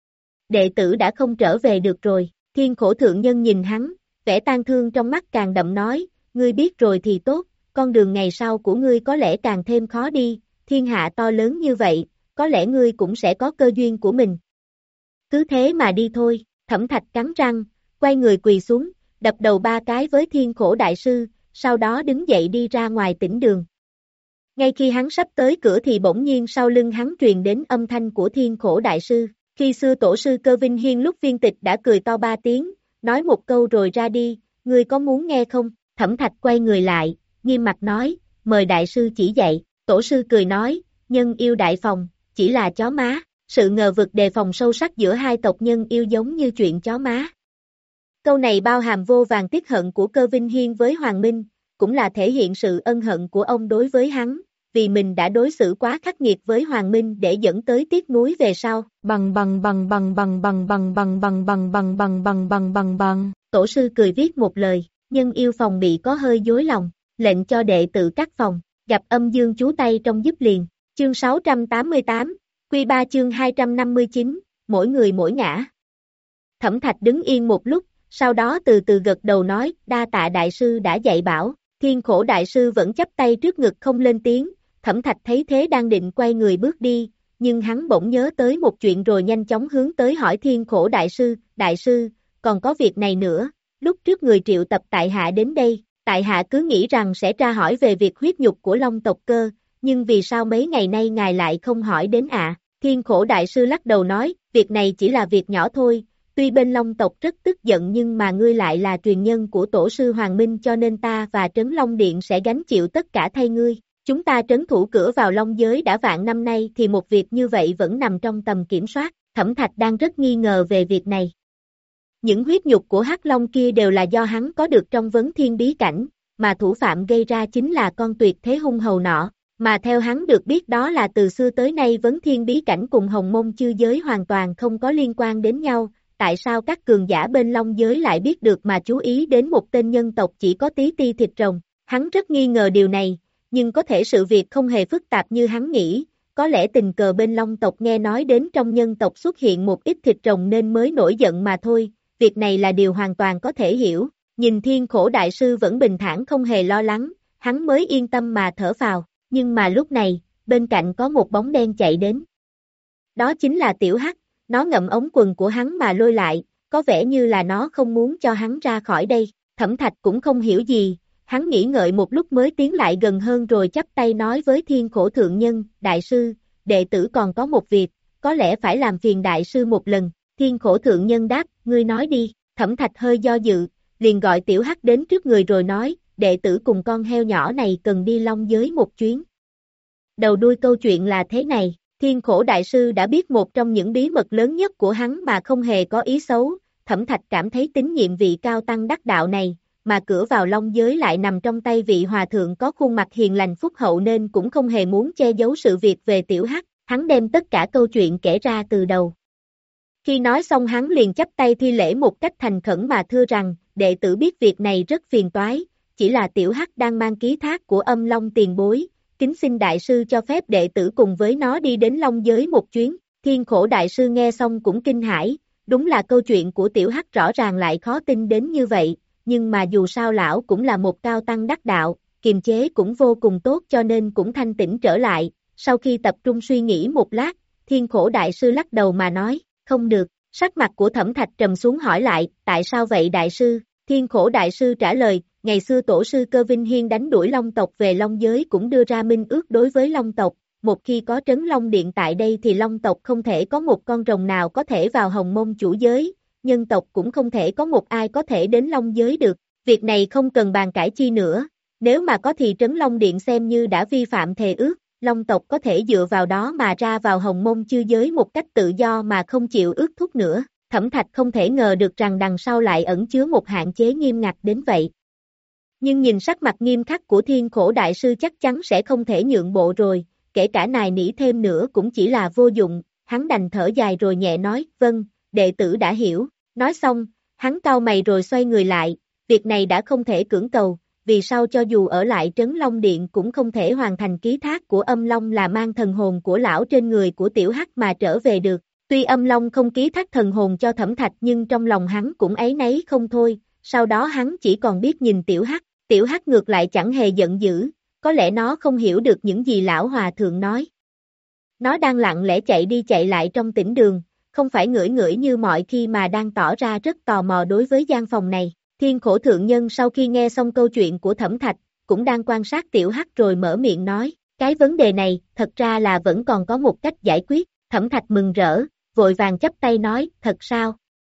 Đệ tử đã không trở về được rồi, Thiên Khổ thượng nhân nhìn hắn, vẻ tang thương trong mắt càng đậm nói, ngươi biết rồi thì tốt, con đường ngày sau của ngươi có lẽ càng thêm khó đi, thiên hạ to lớn như vậy, có lẽ ngươi cũng sẽ có cơ duyên của mình. Cứ thế mà đi thôi, Thẩm Thạch cắn răng, quay người quỳ xuống, đập đầu ba cái với Thiên Khổ đại sư, sau đó đứng dậy đi ra ngoài tĩnh đường. Ngay khi hắn sắp tới cửa thì bỗng nhiên sau lưng hắn truyền đến âm thanh của Thiên Khổ đại sư, khi xưa tổ sư Cơ Vinh Hiên lúc viên tịch đã cười to ba tiếng, nói một câu rồi ra đi, ngươi có muốn nghe không? Thẩm Thạch quay người lại, nghiêm mặt nói, mời đại sư chỉ dạy, tổ sư cười nói, nhân yêu đại phòng, chỉ là chó má, sự ngờ vực đề phòng sâu sắc giữa hai tộc nhân yêu giống như chuyện chó má. Câu này bao hàm vô vàn tiếc hận của Cơ Vinh Hiên với Hoàng Minh, cũng là thể hiện sự ân hận của ông đối với hắn, vì mình đã đối xử quá khắc nghiệt với Hoàng Minh để dẫn tới tiếc nuối về sau. Bằng bằng bằng bằng bằng bằng bằng bằng bằng bằng bằng bằng bằng bằng bằng bằng. Tổ sư cười viết một lời, nhân yêu phòng bị có hơi dối lòng, lệnh cho đệ tử các phòng, gặp âm dương chú tay trong giúp liền. Chương sáu trăm tám mươi tám, Quy ba chương hai trăm năm mươi chín, mỗi người mỗi ngã. Thẩm Thạch đứng yên một lúc, sau đó từ từ gật đầu nói, đa tạ đại sư đã dạy bảo. Thiên Khổ đại sư vẫn chắp tay trước ngực không lên tiếng, Thẩm Thạch thấy thế đang định quay người bước đi, nhưng hắn bỗng nhớ tới một chuyện rồi nhanh chóng hướng tới hỏi Thiên Khổ đại sư, đại sư, còn có việc này nữa, lúc trước người triệu tập tại hạ đến đây, tại hạ cứ nghĩ rằng sẽ tra hỏi về việc huyết nhục của Long tộc Cơ, nhưng vì sao mấy ngày nay ngài lại không hỏi đến ạ? À? Thiên Khổ đại sư lắc đầu nói, việc này chỉ là việc nhỏ thôi. Tuy bên Long tộc rất tức giận nhưng mà ngươi lại là truyền nhân của tổ sư Hoàng Minh cho nên ta và Trấn Long Điện sẽ gánh chịu tất cả thay ngươi. Chúng ta trấn thủ cửa vào Long giới đã vạn năm nay thì một việc như vậy vẫn nằm trong tầm kiểm soát. Thẩm Thạch đang rất nghi ngờ về việc này. Những huyết nhục của Hắc Long kia đều là do hắn có được trong vấn thiên bí cảnh, mà thủ phạm gây ra chính là con tuyệt thế hung hầu nọ. Mà theo hắn được biết đó là từ xưa tới nay vấn thiên bí cảnh cùng Hồng Mông chư giới hoàn toàn không có liên quan đến nhau. Tại sao các cường giả bên Long giới lại biết được mà chú ý đến một tên nhân tộc chỉ có tí ti thịt rồng? Hắn rất nghi ngờ điều này, nhưng có thể sự việc không hề phức tạp như hắn nghĩ, có lẽ tình cờ bên Long tộc nghe nói đến trong nhân tộc xuất hiện một ít thịt rồng nên mới nổi giận mà thôi, việc này là điều hoàn toàn có thể hiểu. Nhìn Thiên Khổ đại sư vẫn bình thản không hề lo lắng, hắn mới yên tâm mà thở phào, nhưng mà lúc này, bên cạnh có một bóng đen chạy đến. Đó chính là Tiểu Hắc. Nó ngậm ống quần của hắn mà lôi lại, có vẻ như là nó không muốn cho hắn ra khỏi đây. Thẩm Thạch cũng không hiểu gì, hắn nghĩ ngợi một lúc mới tiến lại gần hơn rồi chắp tay nói với Thiên Khổ thượng nhân, đại sư, đệ tử còn có một việc, có lẽ phải làm phiền đại sư một lần. Thiên Khổ thượng nhân đáp, ngươi nói đi. Thẩm Thạch hơi do dự, liền gọi Tiểu Hắc đến trước người rồi nói, đệ tử cùng con heo nhỏ này cần đi Long giới một chuyến. Đầu đuôi câu chuyện là thế này. Thiên Khổ đại sư đã biết một trong những bí mật lớn nhất của hắn mà không hề có ý xấu, Thẩm Thạch cảm thấy tín nhiệm vị cao tăng đắc đạo này, mà cửa vào Long giới lại nằm trong tay vị hòa thượng có khuôn mặt hiền lành phúc hậu nên cũng không hề muốn che giấu sự việc về Tiểu Hắc, hắn đem tất cả câu chuyện kể ra từ đầu. Khi nói xong hắn liền chắp tay thi lễ một cách thành khẩn mà thưa rằng, đệ tử biết việc này rất phiền toái, chỉ là Tiểu Hắc đang mang ký thác của Âm Long tiền bối. Kính xin đại sư cho phép đệ tử cùng với nó đi đến Long giới một chuyến. Thiên Khổ đại sư nghe xong cũng kinh hãi, đúng là câu chuyện của Tiểu Hắc rõ ràng lại khó tin đến như vậy, nhưng mà dù sao lão cũng là một cao tăng đắc đạo, kiềm chế cũng vô cùng tốt cho nên cũng thanh tĩnh trở lại. Sau khi tập trung suy nghĩ một lát, Thiên Khổ đại sư lắc đầu mà nói, không được, Sắc mặt của Thẩm Thạch trầm xuống hỏi lại, tại sao vậy đại sư? Thiên Khổ đại sư trả lời, ngày xưa tổ sư Cơ Vinh Hiên đánh đuổi Long tộc về Long giới cũng đưa ra minh ước đối với Long tộc, một khi có Trấn Long Điện tại đây thì Long tộc không thể có một con rồng nào có thể vào Hồng Mông chủ giới, nhân tộc cũng không thể có một ai có thể đến Long giới được, việc này không cần bàn cãi chi nữa, nếu mà có thì Trấn Long Điện xem như đã vi phạm thề ước, Long tộc có thể dựa vào đó mà ra vào Hồng Mông chư giới một cách tự do mà không chịu ước thúc nữa. Thẩm Thạch không thể ngờ được rằng đằng sau lại ẩn chứa một hạn chế nghiêm ngặt đến vậy. Nhưng nhìn sắc mặt nghiêm khắc của Thiên Khổ đại sư chắc chắn sẽ không thể nhượng bộ rồi, kể cả nài nỉ thêm nữa cũng chỉ là vô dụng, hắn đành thở dài rồi nhẹ nói, vâng, đệ tử đã hiểu. Nói xong, hắn cau mày rồi xoay người lại, việc này đã không thể cưỡng cầu, vì sao cho dù ở lại Trấn Long Điện cũng không thể hoàn thành ký thác của Âm Long là mang thần hồn của lão trên người của Tiểu Hắc mà trở về được. Tuy Âm Long không ký thác thần hồn cho Thẩm Thạch nhưng trong lòng hắn cũng áy náy không thôi, sau đó hắn chỉ còn biết nhìn Tiểu Hắc, Tiểu Hắc ngược lại chẳng hề giận dữ, có lẽ nó không hiểu được những gì lão hòa thượng nói. Nó đang lặng lẽ chạy đi chạy lại trong tĩnh đường, không phải ngửi ngửi như mọi khi mà đang tỏ ra rất tò mò đối với gian phòng này. Thiên Khổ thượng nhân sau khi nghe xong câu chuyện của Thẩm Thạch, cũng đang quan sát Tiểu Hắc rồi mở miệng nói, cái vấn đề này, thật ra là vẫn còn có một cách giải quyết. Thẩm Thạch mừng rỡ, vội vàng chắp tay nói, thật sao?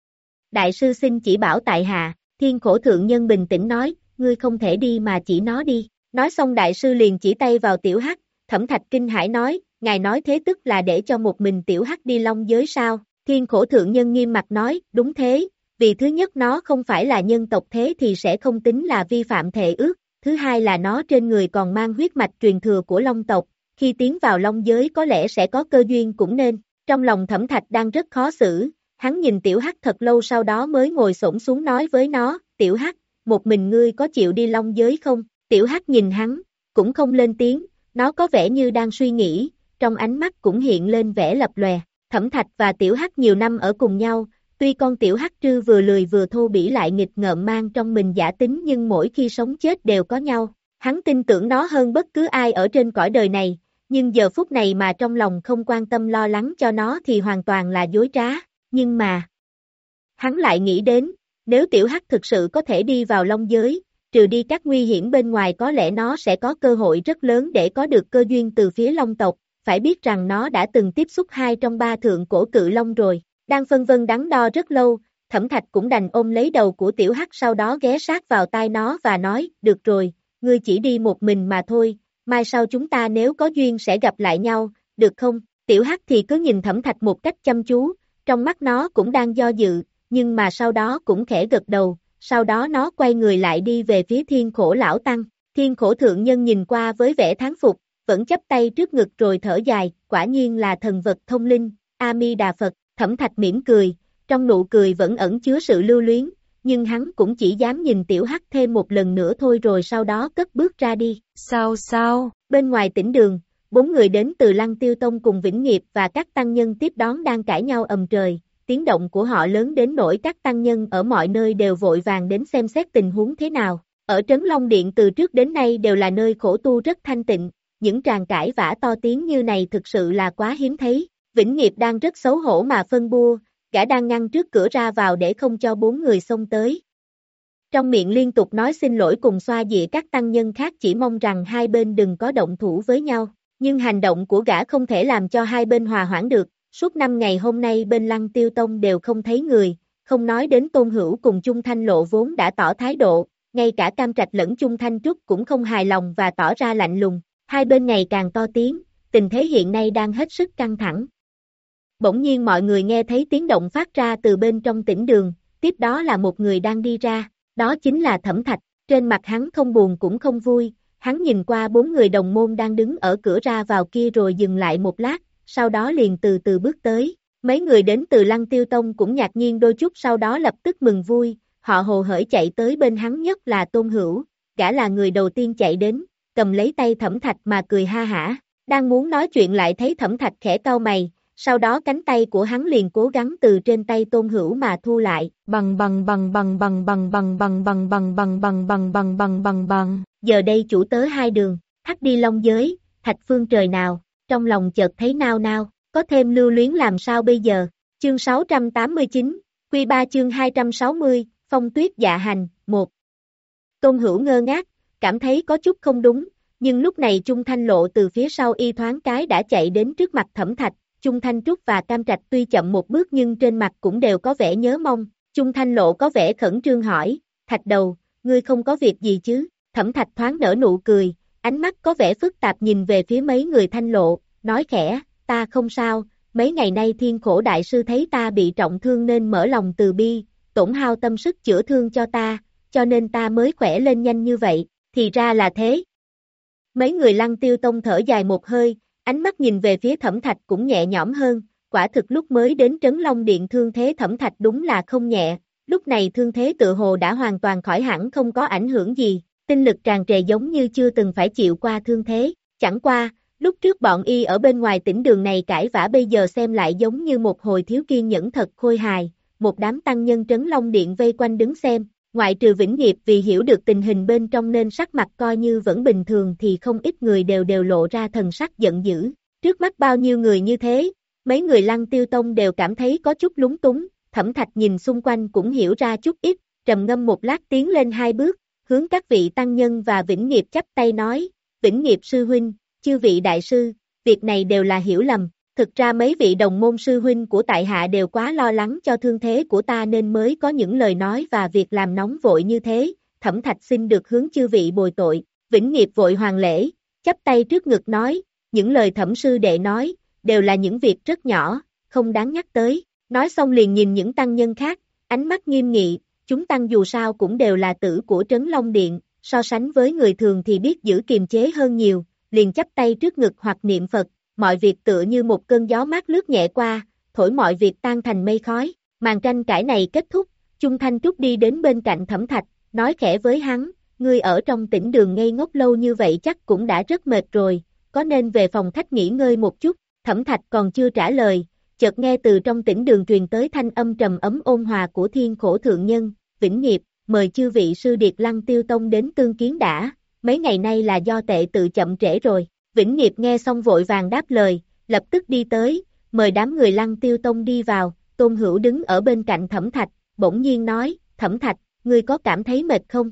Đại sư xin chỉ bảo tại hạ. Thiên Khổ thượng nhân bình tĩnh nói, ngươi không thể đi mà chỉ nó đi. Nói xong đại sư liền chỉ tay vào Tiểu Hắc, Thẩm Thạch kinh hãi nói, ngài nói thế tức là để cho một mình Tiểu Hắc đi Long giới sao? Thiên Khổ thượng nhân nghiêm mặt nói, đúng thế, vì thứ nhất nó không phải là nhân tộc thế thì sẽ không tính là vi phạm thệ ước, thứ hai là nó trên người còn mang huyết mạch truyền thừa của Long tộc, khi tiến vào Long giới có lẽ sẽ có cơ duyên cũng nên. Trong lòng Thẩm Thạch đang rất khó xử, hắn nhìn Tiểu Hắc thật lâu sau đó mới ngồi xổm xuống nói với nó, Tiểu Hắc, một mình ngươi có chịu đi Long giới không? Tiểu Hắc nhìn hắn, cũng không lên tiếng, nó có vẻ như đang suy nghĩ, trong ánh mắt cũng hiện lên vẻ lập lòe. Thẩm Thạch và Tiểu Hắc nhiều năm ở cùng nhau, tuy con Tiểu Hắc trư vừa lười vừa thô bỉ lại nghịch ngợm mang trong mình giả tính nhưng mỗi khi sống chết đều có nhau. Hắn tin tưởng nó hơn bất cứ ai ở trên cõi đời này, nhưng giờ phút này mà trong lòng không quan tâm lo lắng cho nó thì hoàn toàn là dối trá. Nhưng mà, hắn lại nghĩ đến, nếu Tiểu Hắc thực sự có thể đi vào Long giới, trừ đi các nguy hiểm bên ngoài có lẽ nó sẽ có cơ hội rất lớn để có được cơ duyên từ phía Long tộc, phải biết rằng nó đã từng tiếp xúc hai trong ba thượng cổ cự long rồi. Đang phân vân đắn đo rất lâu, Thẩm Thạch cũng đành ôm lấy đầu của Tiểu Hắc sau đó ghé sát vào tai nó và nói, được rồi, ngươi chỉ đi một mình mà thôi, mai sau chúng ta nếu có duyên sẽ gặp lại nhau, được không? Tiểu Hắc thì cứ nhìn Thẩm Thạch một cách chăm chú, trong mắt nó cũng đang do dự, nhưng mà sau đó cũng khẽ gật đầu, sau đó nó quay người lại đi về phía Thiên Khổ lão tăng. Thiên Khổ thượng nhân nhìn qua với vẻ thán phục, vẫn chắp tay trước ngực rồi thở dài, quả nhiên là thần vật thông linh, A Di Đà Phật. Thẩm Thạch mỉm cười, trong nụ cười vẫn ẩn chứa sự lưu luyến, nhưng hắn cũng chỉ dám nhìn Tiểu Hắc thêm một lần nữa thôi rồi sau đó cất bước ra đi. Sao sao? Bên ngoài tĩnh đường, bốn người đến từ Lăng Tiêu Tông cùng Vĩnh Nghiệp và các tăng nhân tiếp đón đang cãi nhau ầm trời, tiếng động của họ lớn đến nỗi các tăng nhân ở mọi nơi đều vội vàng đến xem xét tình huống thế nào. Ở Trấn Long Điện từ trước đến nay đều là nơi khổ tu rất thanh tịnh, những tràng cãi vã to tiếng như này thực sự là quá hiếm thấy. Vĩnh Nghiệp đang rất xấu hổ mà phân bua, gã đang ngăn trước cửa ra vào để không cho bốn người xông tới. Trong miệng liên tục nói xin lỗi cùng xoa dịa các tăng nhân khác chỉ mong rằng hai bên đừng có động thủ với nhau, nhưng hành động của gã không thể làm cho hai bên hòa hoãn được, suốt năm ngày hôm nay bên Lăng Tiêu Tông đều không thấy người, không nói đến Tôn Hữu cùng Chung Thanh Lộ vốn đã tỏ thái độ, ngay cả Cam Trạch lẫn Chung Thanh Trúc cũng không hài lòng và tỏ ra lạnh lùng, hai bên ngày càng to tiếng, tình thế hiện nay đang hết sức căng thẳng. Bỗng nhiên mọi người nghe thấy tiếng động phát ra từ bên trong tĩnh đường, tiếp đó là một người đang đi ra, đó chính là Thẩm Thạch, trên mặt hắn không buồn cũng không vui, hắn nhìn qua bốn người đồng môn đang đứng ở cửa ra vào kia rồi dừng lại một lát, sau đó liền từ từ bước tới, mấy người đến từ Lăng Tiêu Tông cũng ngạc nhiên đôi chút sau đó lập tức mừng vui, họ hồ hởi chạy tới bên hắn nhất là Tôn Hữu, gã là người đầu tiên chạy đến, cầm lấy tay Thẩm Thạch mà cười ha hả, đang muốn nói chuyện lại thấy Thẩm Thạch khẽ cau mày. Sau đó cánh tay của hắn liền cố gắng từ trên tay Tôn Hữu mà thu lại. Bằng bằng bằng bằng bằng bằng bằng bằng bằng bằng bằng bằng bằng bằng bằng bằng bằng. Giờ đây chủ tớ hai đường, thắt đi Long giới, Thạch Phương trời nào, trong lòng chợt thấy nao nao, có thêm lưu luyến làm sao bây giờ? Chương sáu trăm tám mươi chín, Quy ba chương hai trăm sáu mươi, Phong tuyết dạ hành, một. Tôn Hữu ngơ ngác, cảm thấy có chút không đúng, nhưng lúc này Chung Thanh Lộ từ phía sau y thoáng cái đã chạy đến trước mặt Thẩm Thạch, Chung Thanh Trúc và Cam Trạch tuy chậm một bước nhưng trên mặt cũng đều có vẻ nhớ mong, Chung Thanh Lộ có vẻ khẩn trương hỏi, Thạch đầu, ngươi không có việc gì chứ, Thẩm Thạch thoáng nở nụ cười, ánh mắt có vẻ phức tạp nhìn về phía mấy người Thanh Lộ, nói khẽ, ta không sao, mấy ngày nay Thiên Khổ Đại Sư thấy ta bị trọng thương nên mở lòng từ bi, tổn hao tâm sức chữa thương cho ta, cho nên ta mới khỏe lên nhanh như vậy, thì ra là thế. Mấy người Lăng Tiêu Tông thở dài một hơi, ánh mắt nhìn về phía Thẩm Thạch cũng nhẹ nhõm hơn, quả thực lúc mới đến Trấn Long Điện thương thế Thẩm Thạch đúng là không nhẹ, lúc này thương thế tự hồ đã hoàn toàn khỏi hẳn không có ảnh hưởng gì, tinh lực tràn trề giống như chưa từng phải chịu qua thương thế, chẳng qua, lúc trước bọn y ở bên ngoài tỉnh đường này cãi vã bây giờ xem lại giống như một hồi thiếu kiên nhẫn thật khôi hài, một đám tăng nhân Trấn Long Điện vây quanh đứng xem, ngoại trừ Vĩnh Nghiệp vì hiểu được tình hình bên trong nên sắc mặt coi như vẫn bình thường thì không ít người đều đều lộ ra thần sắc giận dữ, trước mắt bao nhiêu người như thế, mấy người Lăng Tiêu Tông đều cảm thấy có chút lúng túng, Thẩm Thạch nhìn xung quanh cũng hiểu ra chút ít, trầm ngâm một lát tiến lên hai bước, hướng các vị tăng nhân và Vĩnh Nghiệp chắp tay nói, Vĩnh Nghiệp sư huynh, chư vị đại sư, việc này đều là hiểu lầm, thực ra mấy vị đồng môn sư huynh của tại hạ đều quá lo lắng cho thương thế của ta nên mới có những lời nói và việc làm nóng vội như thế, Thẩm Thạch xin được hướng chư vị bồi tội, Vĩnh Nghiệp vội hoàng lễ, chắp tay trước ngực nói, những lời Thẩm sư đệ nói, đều là những việc rất nhỏ, không đáng nhắc tới, nói xong liền nhìn những tăng nhân khác, ánh mắt nghiêm nghị, chúng tăng dù sao cũng đều là tử của Trấn Long Điện, so sánh với người thường thì biết giữ kiềm chế hơn nhiều, liền chắp tay trước ngực hoặc niệm Phật, mọi việc tựa như một cơn gió mát lướt nhẹ qua, thổi mọi việc tan thành mây khói, màn tranh cãi này kết thúc, Chung Thanh Trúc đi đến bên cạnh Thẩm Thạch, nói khẽ với hắn, ngươi ở trong tỉnh đường ngây ngốc lâu như vậy chắc cũng đã rất mệt rồi, có nên về phòng khách nghỉ ngơi một chút, Thẩm Thạch còn chưa trả lời, chợt nghe từ trong tỉnh đường truyền tới thanh âm trầm ấm ôn hòa của Thiên Khổ Thượng Nhân, Vĩnh Nghiệp, mời chư vị sư điệt Lăng Tiêu Tông đến tương kiến đã, mấy ngày nay là do tệ tự chậm trễ rồi. Vĩnh Nghiệp nghe xong vội vàng đáp lời, lập tức đi tới, mời đám người Lăng Tiêu Tông đi vào, Tôn Hữu đứng ở bên cạnh Thẩm Thạch, bỗng nhiên nói, Thẩm Thạch, ngươi có cảm thấy mệt không?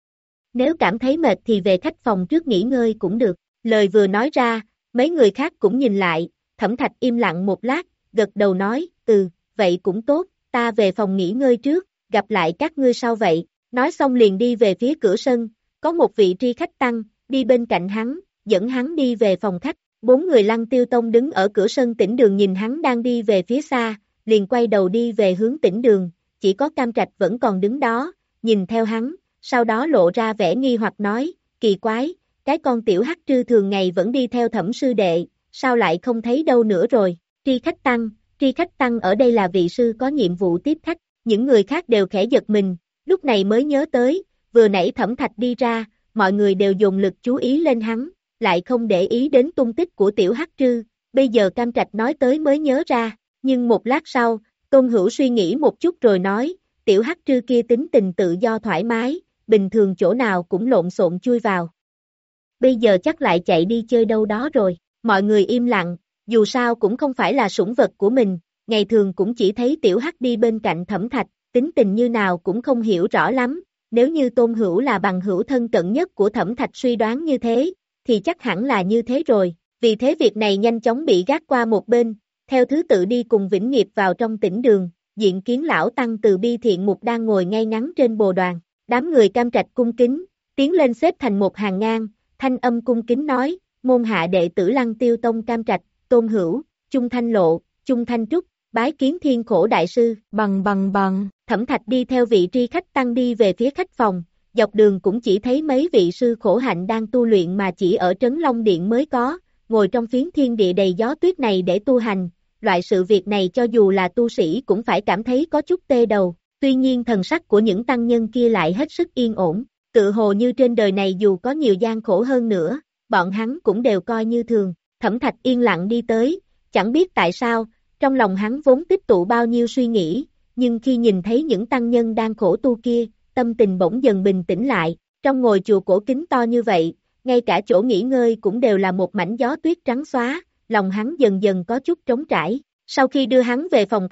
Nếu cảm thấy mệt thì về khách phòng trước nghỉ ngơi cũng được, lời vừa nói ra, mấy người khác cũng nhìn lại, Thẩm Thạch im lặng một lát, gật đầu nói, ừ, vậy cũng tốt, ta về phòng nghỉ ngơi trước, gặp lại các ngươi sau vậy, nói xong liền đi về phía cửa sân, có một vị tri khách tăng, đi bên cạnh hắn, dẫn hắn đi về phòng khách, bốn người Lăng Tiêu Tông đứng ở cửa sân tỉnh đường nhìn hắn đang đi về phía xa, liền quay đầu đi về hướng tỉnh đường, chỉ có Cam Trạch vẫn còn đứng đó, nhìn theo hắn, sau đó lộ ra vẻ nghi hoặc nói, kỳ quái, cái con tiểu hắc trư thường ngày vẫn đi theo Thẩm sư đệ, sao lại không thấy đâu nữa rồi, tri khách tăng, tri khách tăng ở đây là vị sư có nhiệm vụ tiếp khách, những người khác đều khẽ giật mình, lúc này mới nhớ tới, vừa nãy Thẩm Thạch đi ra, mọi người đều dồn lực chú ý lên hắn, lại không để ý đến tung tích của tiểu hắc trư, bây giờ Cam Trạch nói tới mới nhớ ra, nhưng một lát sau, Tôn Hữu suy nghĩ một chút rồi nói, tiểu hắc trư kia tính tình tự do thoải mái, bình thường chỗ nào cũng lộn xộn chui vào. Bây giờ chắc lại chạy đi chơi đâu đó rồi, mọi người im lặng, dù sao cũng không phải là sủng vật của mình, ngày thường cũng chỉ thấy tiểu hắc đi bên cạnh Thẩm Thạch, tính tình như nào cũng không hiểu rõ lắm, nếu như Tôn Hữu là bằng hữu thân cận nhất của Thẩm Thạch suy đoán như thế, thì chắc hẳn là như thế rồi, vì thế việc này nhanh chóng bị gác qua một bên, theo thứ tự đi cùng Vĩnh Nghiệp vào trong tỉnh đường, diện kiến lão tăng từ bi thiện mục đang ngồi ngay ngắn trên bồ đoàn, đám người Cam Trạch cung kính, tiến lên xếp thành một hàng ngang, thanh âm cung kính nói, môn hạ đệ tử Lăng Tiêu Tông Cam Trạch, Tôn Hữu, Chung Thanh Lộ, Chung Thanh Trúc, bái kiến Thiên Khổ Đại Sư, bằng bằng bằng, Thẩm Thạch đi theo vị tri khách tăng đi về phía khách phòng, dọc đường cũng chỉ thấy mấy vị sư khổ hạnh đang tu luyện mà chỉ ở Trấn Long Điện mới có, ngồi trong phiến thiên địa đầy gió tuyết này để tu hành, loại sự việc này cho dù là tu sĩ cũng phải cảm thấy có chút tê đầu, tuy nhiên thần sắc của những tăng nhân kia lại hết sức yên ổn, tự hồ như trên đời này dù có nhiều gian khổ hơn nữa, bọn hắn cũng đều coi như thường, Thẩm Thạch yên lặng đi tới, chẳng biết tại sao, trong lòng hắn vốn tích tụ bao nhiêu suy nghĩ, nhưng khi nhìn thấy những tăng nhân đang khổ tu kia, tâm tình bỗng dần bình tĩnh lại, trong ngôi chùa cổ kính to như vậy, ngay cả chỗ nghỉ ngơi cũng đều là một mảnh gió tuyết trắng xóa, lòng hắn dần dần có chút trống trải, sau khi đưa hắn về phòng khách,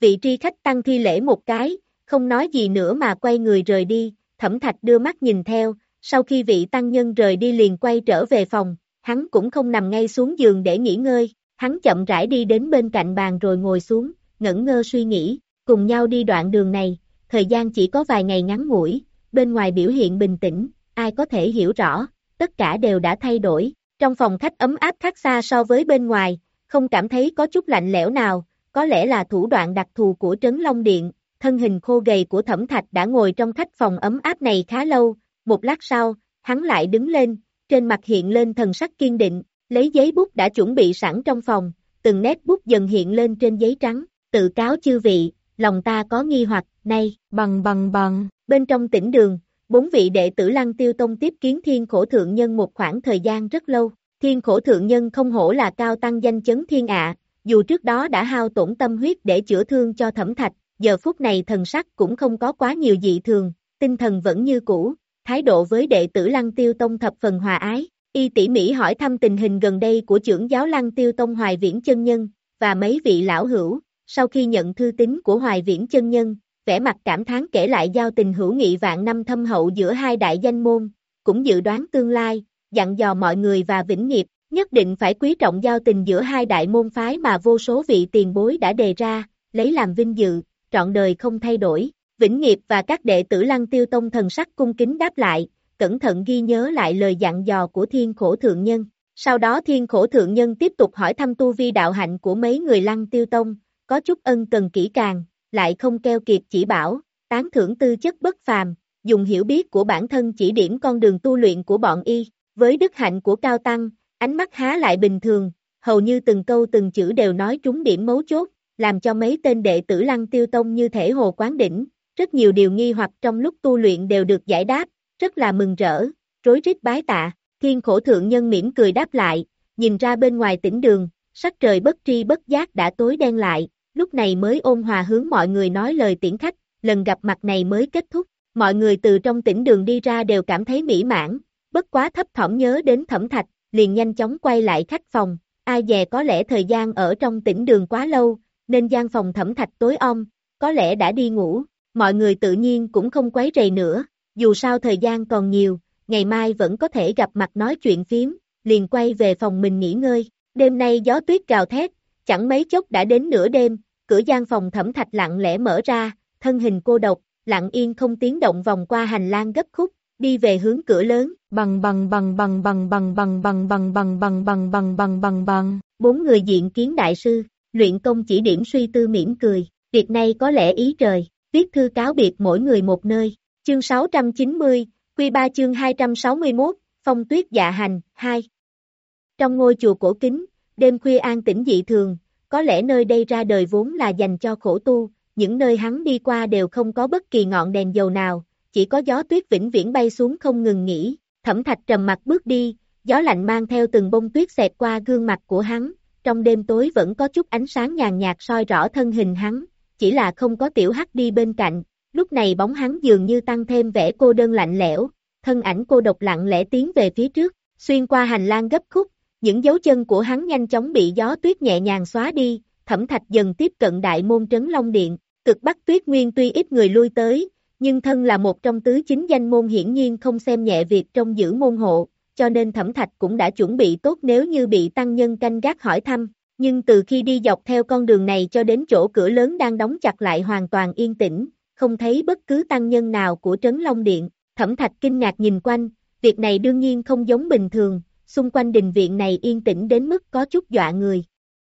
Vị tri khách tăng thi lễ một cái, không nói gì nữa mà quay người rời đi, Thẩm Thạch đưa mắt nhìn theo, sau khi vị tăng nhân rời đi liền quay trở về phòng, hắn cũng không nằm ngay xuống giường để nghỉ ngơi, hắn chậm rãi đi đến bên cạnh bàn rồi ngồi xuống, ngẩn ngơ suy nghĩ, cùng nhau đi đoạn đường này, thời gian chỉ có vài ngày ngắn ngủi, bên ngoài biểu hiện bình tĩnh, ai có thể hiểu rõ, tất cả đều đã thay đổi, trong phòng khách ấm áp khác xa so với bên ngoài, không cảm thấy có chút lạnh lẽo nào, có lẽ là thủ đoạn đặc thù của Trấn Long Điện, thân hình khô gầy của Thẩm Thạch đã ngồi trong khách phòng ấm áp này khá lâu, một lát sau, hắn lại đứng lên, trên mặt hiện lên thần sắc kiên định, lấy giấy bút đã chuẩn bị sẵn trong phòng, từng nét bút dần hiện lên trên giấy trắng, tự cáo chư vị, lòng ta có nghi hoặc, nay, bằng bằng bằng, bên trong tĩnh đường, bốn vị đệ tử Lăng Tiêu Tông tiếp kiến Thiên Khổ Thượng Nhân một khoảng thời gian rất lâu, Thiên Khổ Thượng Nhân không hổ là cao tăng danh chấn thiên ạ, dù trước đó đã hao tổn tâm huyết để chữa thương cho Thẩm Thạch, giờ phút này thần sắc cũng không có quá nhiều dị thường, tinh thần vẫn như cũ, thái độ với đệ tử Lăng Tiêu Tông thập phần hòa ái, y tỉ mỉ hỏi thăm tình hình gần đây của trưởng giáo Lăng Tiêu Tông Hoài Viễn Chân Nhân, và mấy vị lão hữu, sau khi nhận thư tín của Hoài Viễn Chân Nhân, vẻ mặt cảm thán kể lại giao tình hữu nghị vạn năm thâm hậu giữa hai đại danh môn, cũng dự đoán tương lai, dặn dò mọi người và Vĩnh Nghiệp, nhất định phải quý trọng giao tình giữa hai đại môn phái mà vô số vị tiền bối đã đề ra, lấy làm vinh dự, trọn đời không thay đổi. Vĩnh Nghiệp và các đệ tử Lăng Tiêu Tông thần sắc cung kính đáp lại, cẩn thận ghi nhớ lại lời dặn dò của Thiên Khổ Thượng Nhân. Sau đó Thiên Khổ Thượng Nhân tiếp tục hỏi thăm tu vi đạo hạnh của mấy người Lăng Tiêu Tông, có chút ân cần kỹ càng, lại không keo kiệt chỉ bảo, tán thưởng tư chất bất phàm, dùng hiểu biết của bản thân chỉ điểm con đường tu luyện của bọn y. Với đức hạnh của Cao Tăng, ánh mắt há lại bình thường, hầu như từng câu từng chữ đều nói trúng điểm mấu chốt, làm cho mấy tên đệ tử Lăng Tiêu Tông như thể hồ quán đỉnh, rất nhiều điều nghi hoặc trong lúc tu luyện đều được giải đáp, rất là mừng rỡ, rối rít bái tạ, Thiên Khổ Thượng Nhân mỉm cười đáp lại, nhìn ra bên ngoài tĩnh đường, sắc trời bất tri bất giác đã tối đen lại, lúc này mới ôn hòa hướng mọi người nói lời tiễn khách, lần gặp mặt này mới kết thúc, mọi người từ trong tĩnh đường đi ra đều cảm thấy mỹ mãn, bất quá thấp thỏm nhớ đến Thẩm Thạch, liền nhanh chóng quay lại khách phòng, ai dè có lẽ thời gian ở trong tĩnh đường quá lâu, nên gian phòng Thẩm Thạch tối om, có lẽ đã đi ngủ, mọi người tự nhiên cũng không quấy rầy nữa, dù sao thời gian còn nhiều, ngày mai vẫn có thể gặp mặt nói chuyện phím, liền quay về phòng mình nghỉ ngơi, đêm nay gió tuyết gào thét, chẳng mấy chốc đã đến nửa đêm, cửa gian phòng Thẩm Thạch lặng lẽ mở ra, thân hình cô độc, lặng yên không tiếng động vòng qua hành lang gấp khúc, đi về hướng cửa lớn, bằng bằng bằng bằng bằng bằng bằng bằng bằng bằng bằng bằng bằng bằng bằng bằng. Bốn người diện kiến đại sư, luyện công chỉ điểm suy tư mỉm cười, việc này có lẽ ý trời, viết thư cáo biệt mỗi người một nơi, chương sáu trăm chín mươi, Quy ba chương hai trăm sáu mươi mốt, Phong Tuyết Dạ Hành, hai. Trong ngôi chùa cổ kính, đêm khuya an tĩnh dị thường, có lẽ nơi đây ra đời vốn là dành cho khổ tu, những nơi hắn đi qua đều không có bất kỳ ngọn đèn dầu nào, chỉ có gió tuyết vĩnh viễn bay xuống không ngừng nghỉ, Thẩm Thạch trầm mặt bước đi, gió lạnh mang theo từng bông tuyết xẹt qua gương mặt của hắn, trong đêm tối vẫn có chút ánh sáng nhàn nhạt soi rõ thân hình hắn, chỉ là không có Tiểu Hắc đi bên cạnh, lúc này bóng hắn dường như tăng thêm vẻ cô đơn lạnh lẽo, thân ảnh cô độc lặng lẽ tiến về phía trước, xuyên qua hành lang gấp khúc, những dấu chân của hắn nhanh chóng bị gió tuyết nhẹ nhàng xóa đi, Thẩm Thạch dần tiếp cận đại môn Trấn Long Điện, cực Bắc Tuyết Nguyên tuy ít người lui tới, nhưng thân là một trong tứ chính danh môn hiển nhiên không xem nhẹ việc trông giữ môn hộ, cho nên Thẩm Thạch cũng đã chuẩn bị tốt nếu như bị tăng nhân canh gác hỏi thăm, nhưng từ khi đi dọc theo con đường này cho đến chỗ cửa lớn đang đóng chặt lại hoàn toàn yên tĩnh, không thấy bất cứ tăng nhân nào của Trấn Long Điện, Thẩm Thạch kinh ngạc nhìn quanh, việc này đương nhiên không giống bình thường, xung quanh đình viện này yên tĩnh đến mức có chút dọa người.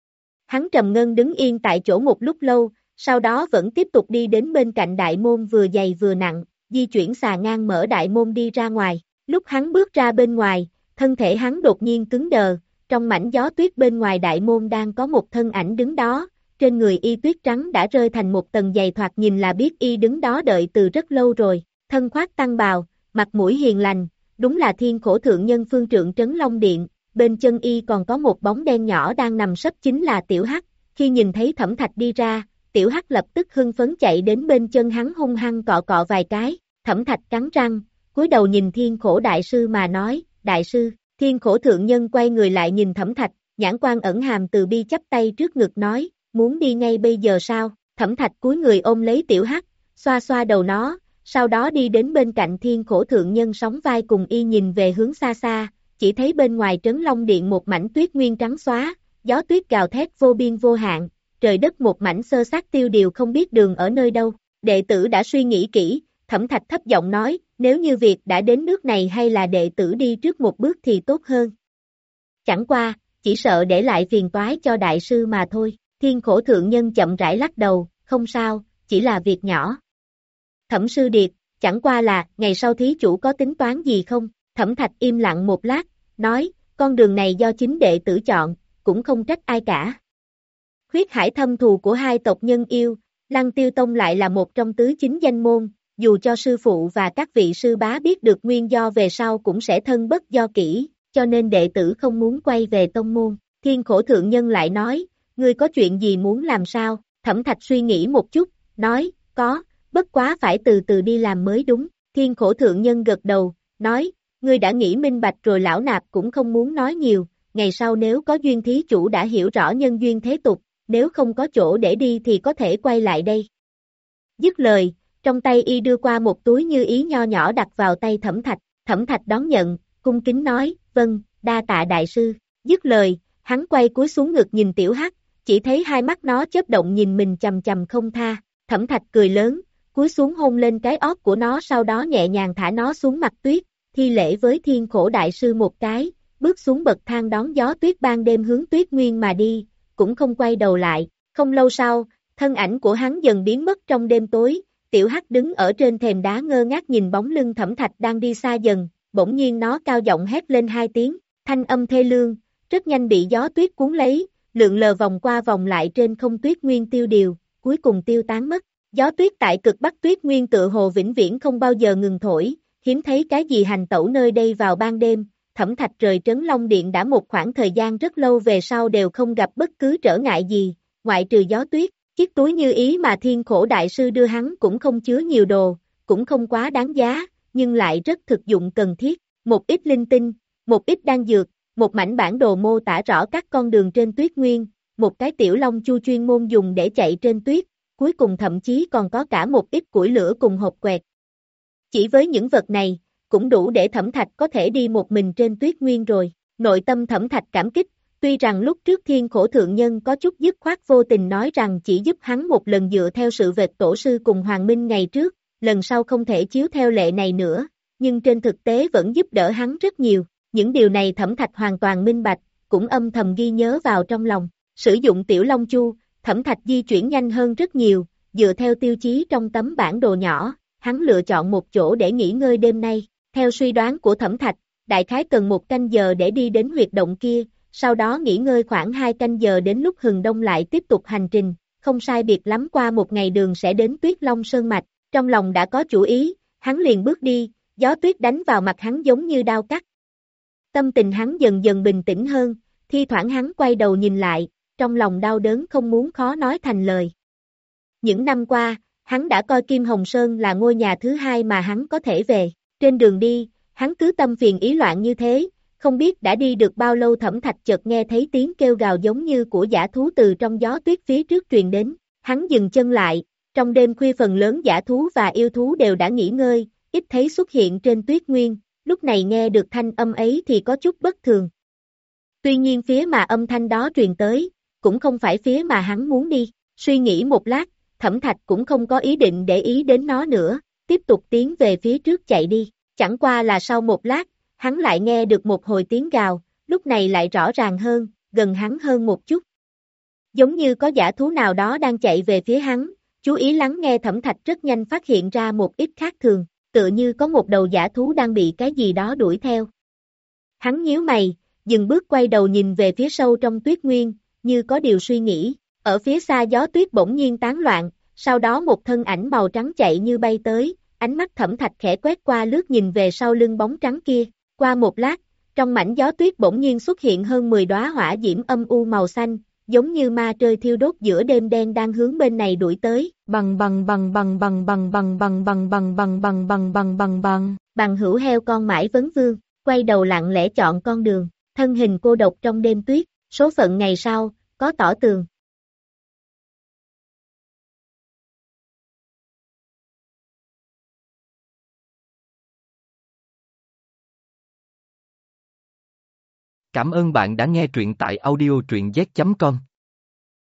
Hắn trầm ngâm đứng yên tại chỗ một lúc lâu, sau đó vẫn tiếp tục đi đến bên cạnh đại môn vừa dày vừa nặng, di chuyển xà ngang mở đại môn đi ra ngoài. Lúc hắn bước ra bên ngoài, thân thể hắn đột nhiên cứng đờ, trong mảnh gió tuyết bên ngoài đại môn đang có một thân ảnh đứng đó, trên người y tuyết trắng đã rơi thành một tầng dày thoạt nhìn là biết y đứng đó đợi từ rất lâu rồi, thân khoác tăng bào, mặt mũi hiền lành, đúng là Thiên Khổ Thượng Nhân phương trượng Trấn Long Điện, bên chân y còn có một bóng đen nhỏ đang nằm sấp chính là Tiểu Hắc, khi nhìn thấy Thẩm Thạch đi ra, Tiểu Hắc lập tức hưng phấn chạy đến bên chân hắn hung hăng cọ cọ vài cái, Thẩm Thạch cắn răng, cúi đầu nhìn Thiên Khổ Đại Sư mà nói, Đại Sư, Thiên Khổ Thượng Nhân quay người lại nhìn Thẩm Thạch, nhãn quan ẩn hàm từ bi chắp tay trước ngực nói, muốn đi ngay bây giờ sao, Thẩm Thạch cúi người ôm lấy Tiểu Hắc, xoa xoa đầu nó, sau đó đi đến bên cạnh Thiên Khổ Thượng Nhân sóng vai cùng y nhìn về hướng xa xa, chỉ thấy bên ngoài Trấn Long Điện một mảnh tuyết nguyên trắng xóa, gió tuyết gào thét vô biên vô hạn, trời đất một mảnh xơ xác tiêu điều không biết đường ở nơi đâu. Đệ tử đã suy nghĩ kỹ, Thẩm Thạch thấp giọng nói, nếu như việc đã đến nước này hay là đệ tử đi trước một bước thì tốt hơn. Chẳng qua, chỉ sợ để lại phiền toái cho đại sư mà thôi. Thiên Khổ Thượng Nhân chậm rãi lắc đầu, không sao, chỉ là việc nhỏ. Thẩm Sư Điệt, chẳng qua là, ngày sau thí chủ có tính toán gì không? Thẩm Thạch im lặng một lát, nói, con đường này do chính đệ tử chọn, cũng không trách ai cả. Huyết hải thâm thù của hai tộc nhân yêu, Lăng Tiêu Tông lại là một trong tứ chính danh môn, dù cho sư phụ và các vị sư bá biết được nguyên do về sau cũng sẽ thân bất do kỹ, cho nên đệ tử không muốn quay về tông môn. Thiên Khổ Thượng Nhân lại nói, ngươi có chuyện gì muốn làm sao? Thẩm Thạch suy nghĩ một chút, nói, có, bất quá phải từ từ đi làm mới đúng. Thiên Khổ Thượng Nhân gật đầu, nói, ngươi đã nghĩ minh bạch rồi. Lão nạp cũng không muốn nói nhiều, ngày sau nếu có duyên thí chủ đã hiểu rõ nhân duyên thế tục, nếu không có chỗ để đi thì có thể quay lại đây. Dứt lời, trong tay y đưa qua một túi như ý nho nhỏ đặt vào tay Thẩm Thạch, Thẩm Thạch đón nhận, cung kính nói, vâng, đa tạ đại sư. Dứt lời, hắn quay cúi xuống ngực nhìn Tiểu Hắc, chỉ thấy hai mắt nó chớp động nhìn mình chằm chằm không tha. Thẩm Thạch cười lớn, cúi xuống hôn lên cái ót của nó, sau đó nhẹ nhàng thả nó xuống mặt tuyết, thi lễ với Thiên Khổ đại sư một cái, bước xuống bậc thang đón gió tuyết ban đêm hướng Tuyết Nguyên mà đi, cũng không quay đầu lại. Không lâu sau, thân ảnh của hắn dần biến mất trong đêm tối. Tiểu Hắc đứng ở trên thềm đá ngơ ngác nhìn bóng lưng Thẩm Thạch đang đi xa dần, bỗng nhiên nó cao giọng hét lên hai tiếng, thanh âm thê lương, rất nhanh bị gió tuyết cuốn lấy, lượn lờ vòng qua vòng lại trên không. Tuyết Nguyên tiêu điều, cuối cùng tiêu tán mất. Gió tuyết tại cực Bắc Tuyết Nguyên tựa hồ vĩnh viễn không bao giờ ngừng thổi, hiếm thấy cái gì hành tẩu nơi đây vào ban đêm. Thẩm Thạch rời Trấn Long Điện đã một khoảng thời gian rất lâu về sau đều không gặp bất cứ trở ngại gì, ngoại trừ gió tuyết. Chiếc túi như ý mà Thiên Khổ đại sư đưa hắn cũng không chứa nhiều đồ, cũng không quá đáng giá, nhưng lại rất thực dụng cần thiết, một ít linh tinh, một ít đan dược, một mảnh bản đồ mô tả rõ các con đường trên Tuyết Nguyên, một cái tiểu long chu chuyên môn dùng để chạy trên tuyết, cuối cùng thậm chí còn có cả một ít củi lửa cùng hộp quẹt. Chỉ với những vật này, cũng đủ để Thẩm Thạch có thể đi một mình trên Tuyết Nguyên rồi. Nội tâm Thẩm Thạch cảm kích, tuy rằng lúc trước Thiên Khổ Thượng Nhân có chút dứt khoát vô tình nói rằng chỉ giúp hắn một lần dựa theo sự vệt tổ sư cùng Hoàng Minh ngày trước, lần sau không thể chiếu theo lệ này nữa, nhưng trên thực tế vẫn giúp đỡ hắn rất nhiều. Những điều này Thẩm Thạch hoàn toàn minh bạch, cũng âm thầm ghi nhớ vào trong lòng. Sử dụng tiểu long chu, Thẩm Thạch di chuyển nhanh hơn rất nhiều, dựa theo tiêu chí trong tấm bản đồ nhỏ, hắn lựa chọn một chỗ để nghỉ ngơi đêm nay. Theo suy đoán của Thẩm Thạch, đại khái cần một canh giờ để đi đến huyệt động kia, sau đó nghỉ ngơi khoảng hai canh giờ đến lúc hừng đông lại tiếp tục hành trình, không sai biệt lắm qua một ngày đường sẽ đến Tuyết Long Sơn Mạch. Trong lòng đã có chủ ý, hắn liền bước đi, gió tuyết đánh vào mặt hắn giống như đao cắt. Tâm tình hắn dần dần bình tĩnh hơn, thi thoảng hắn quay đầu nhìn lại, trong lòng đau đớn không muốn khó nói thành lời. Những năm qua, hắn đã coi Kim Hồng Sơn là ngôi nhà thứ hai mà hắn có thể về. Trên đường đi, hắn cứ tâm phiền ý loạn như thế, không biết đã đi được bao lâu. Thẩm Thạch chợt nghe thấy tiếng kêu gào giống như của dã thú từ trong gió tuyết phía trước truyền đến. Hắn dừng chân lại, trong đêm khuya phần lớn dã thú và yêu thú đều đã nghỉ ngơi, ít thấy xuất hiện trên Tuyết Nguyên, lúc này nghe được thanh âm ấy thì có chút bất thường. Tuy nhiên phía mà âm thanh đó truyền tới, cũng không phải phía mà hắn muốn đi. Suy nghĩ một lát, Thẩm Thạch cũng không có ý định để ý đến nó nữa, tiếp tục tiến về phía trước chạy đi. Chẳng qua là sau một lát, hắn lại nghe được một hồi tiếng gào, lúc này lại rõ ràng hơn, gần hắn hơn một chút. Giống như có dã thú nào đó đang chạy về phía hắn, chú ý lắng nghe. Thẩm Thạch rất nhanh phát hiện ra một ít khác thường, tựa như có một đầu dã thú đang bị cái gì đó đuổi theo. Hắn nhíu mày, dừng bước quay đầu nhìn về phía sâu trong Tuyết Nguyên, như có điều suy nghĩ. Ở phía xa gió tuyết bỗng nhiên tán loạn, sau đó một thân ảnh màu trắng chạy như bay tới, ánh mắt Thẩm Thạch khẽ quét qua lướt nhìn về sau lưng bóng trắng kia. Qua một lát, trong mảnh gió tuyết bỗng nhiên xuất hiện hơn mười đóa hỏa diễm âm u màu xanh, giống như ma trời thiêu đốt giữa đêm đen đang hướng bên này đuổi tới. Bằng bằng bằng bằng bằng bằng bằng bằng bằng bằng bằng bằng bằng bằng bằng bằng. Bằng hữu heo con mãi vấn vương, quay đầu lặng lẽ chọn con đường, thân hình cô độc trong đêm tuyết, số phận ngày sau, có tỏ tường. Cảm ơn bạn đã nghe truyện tại audio truyện z chấm com.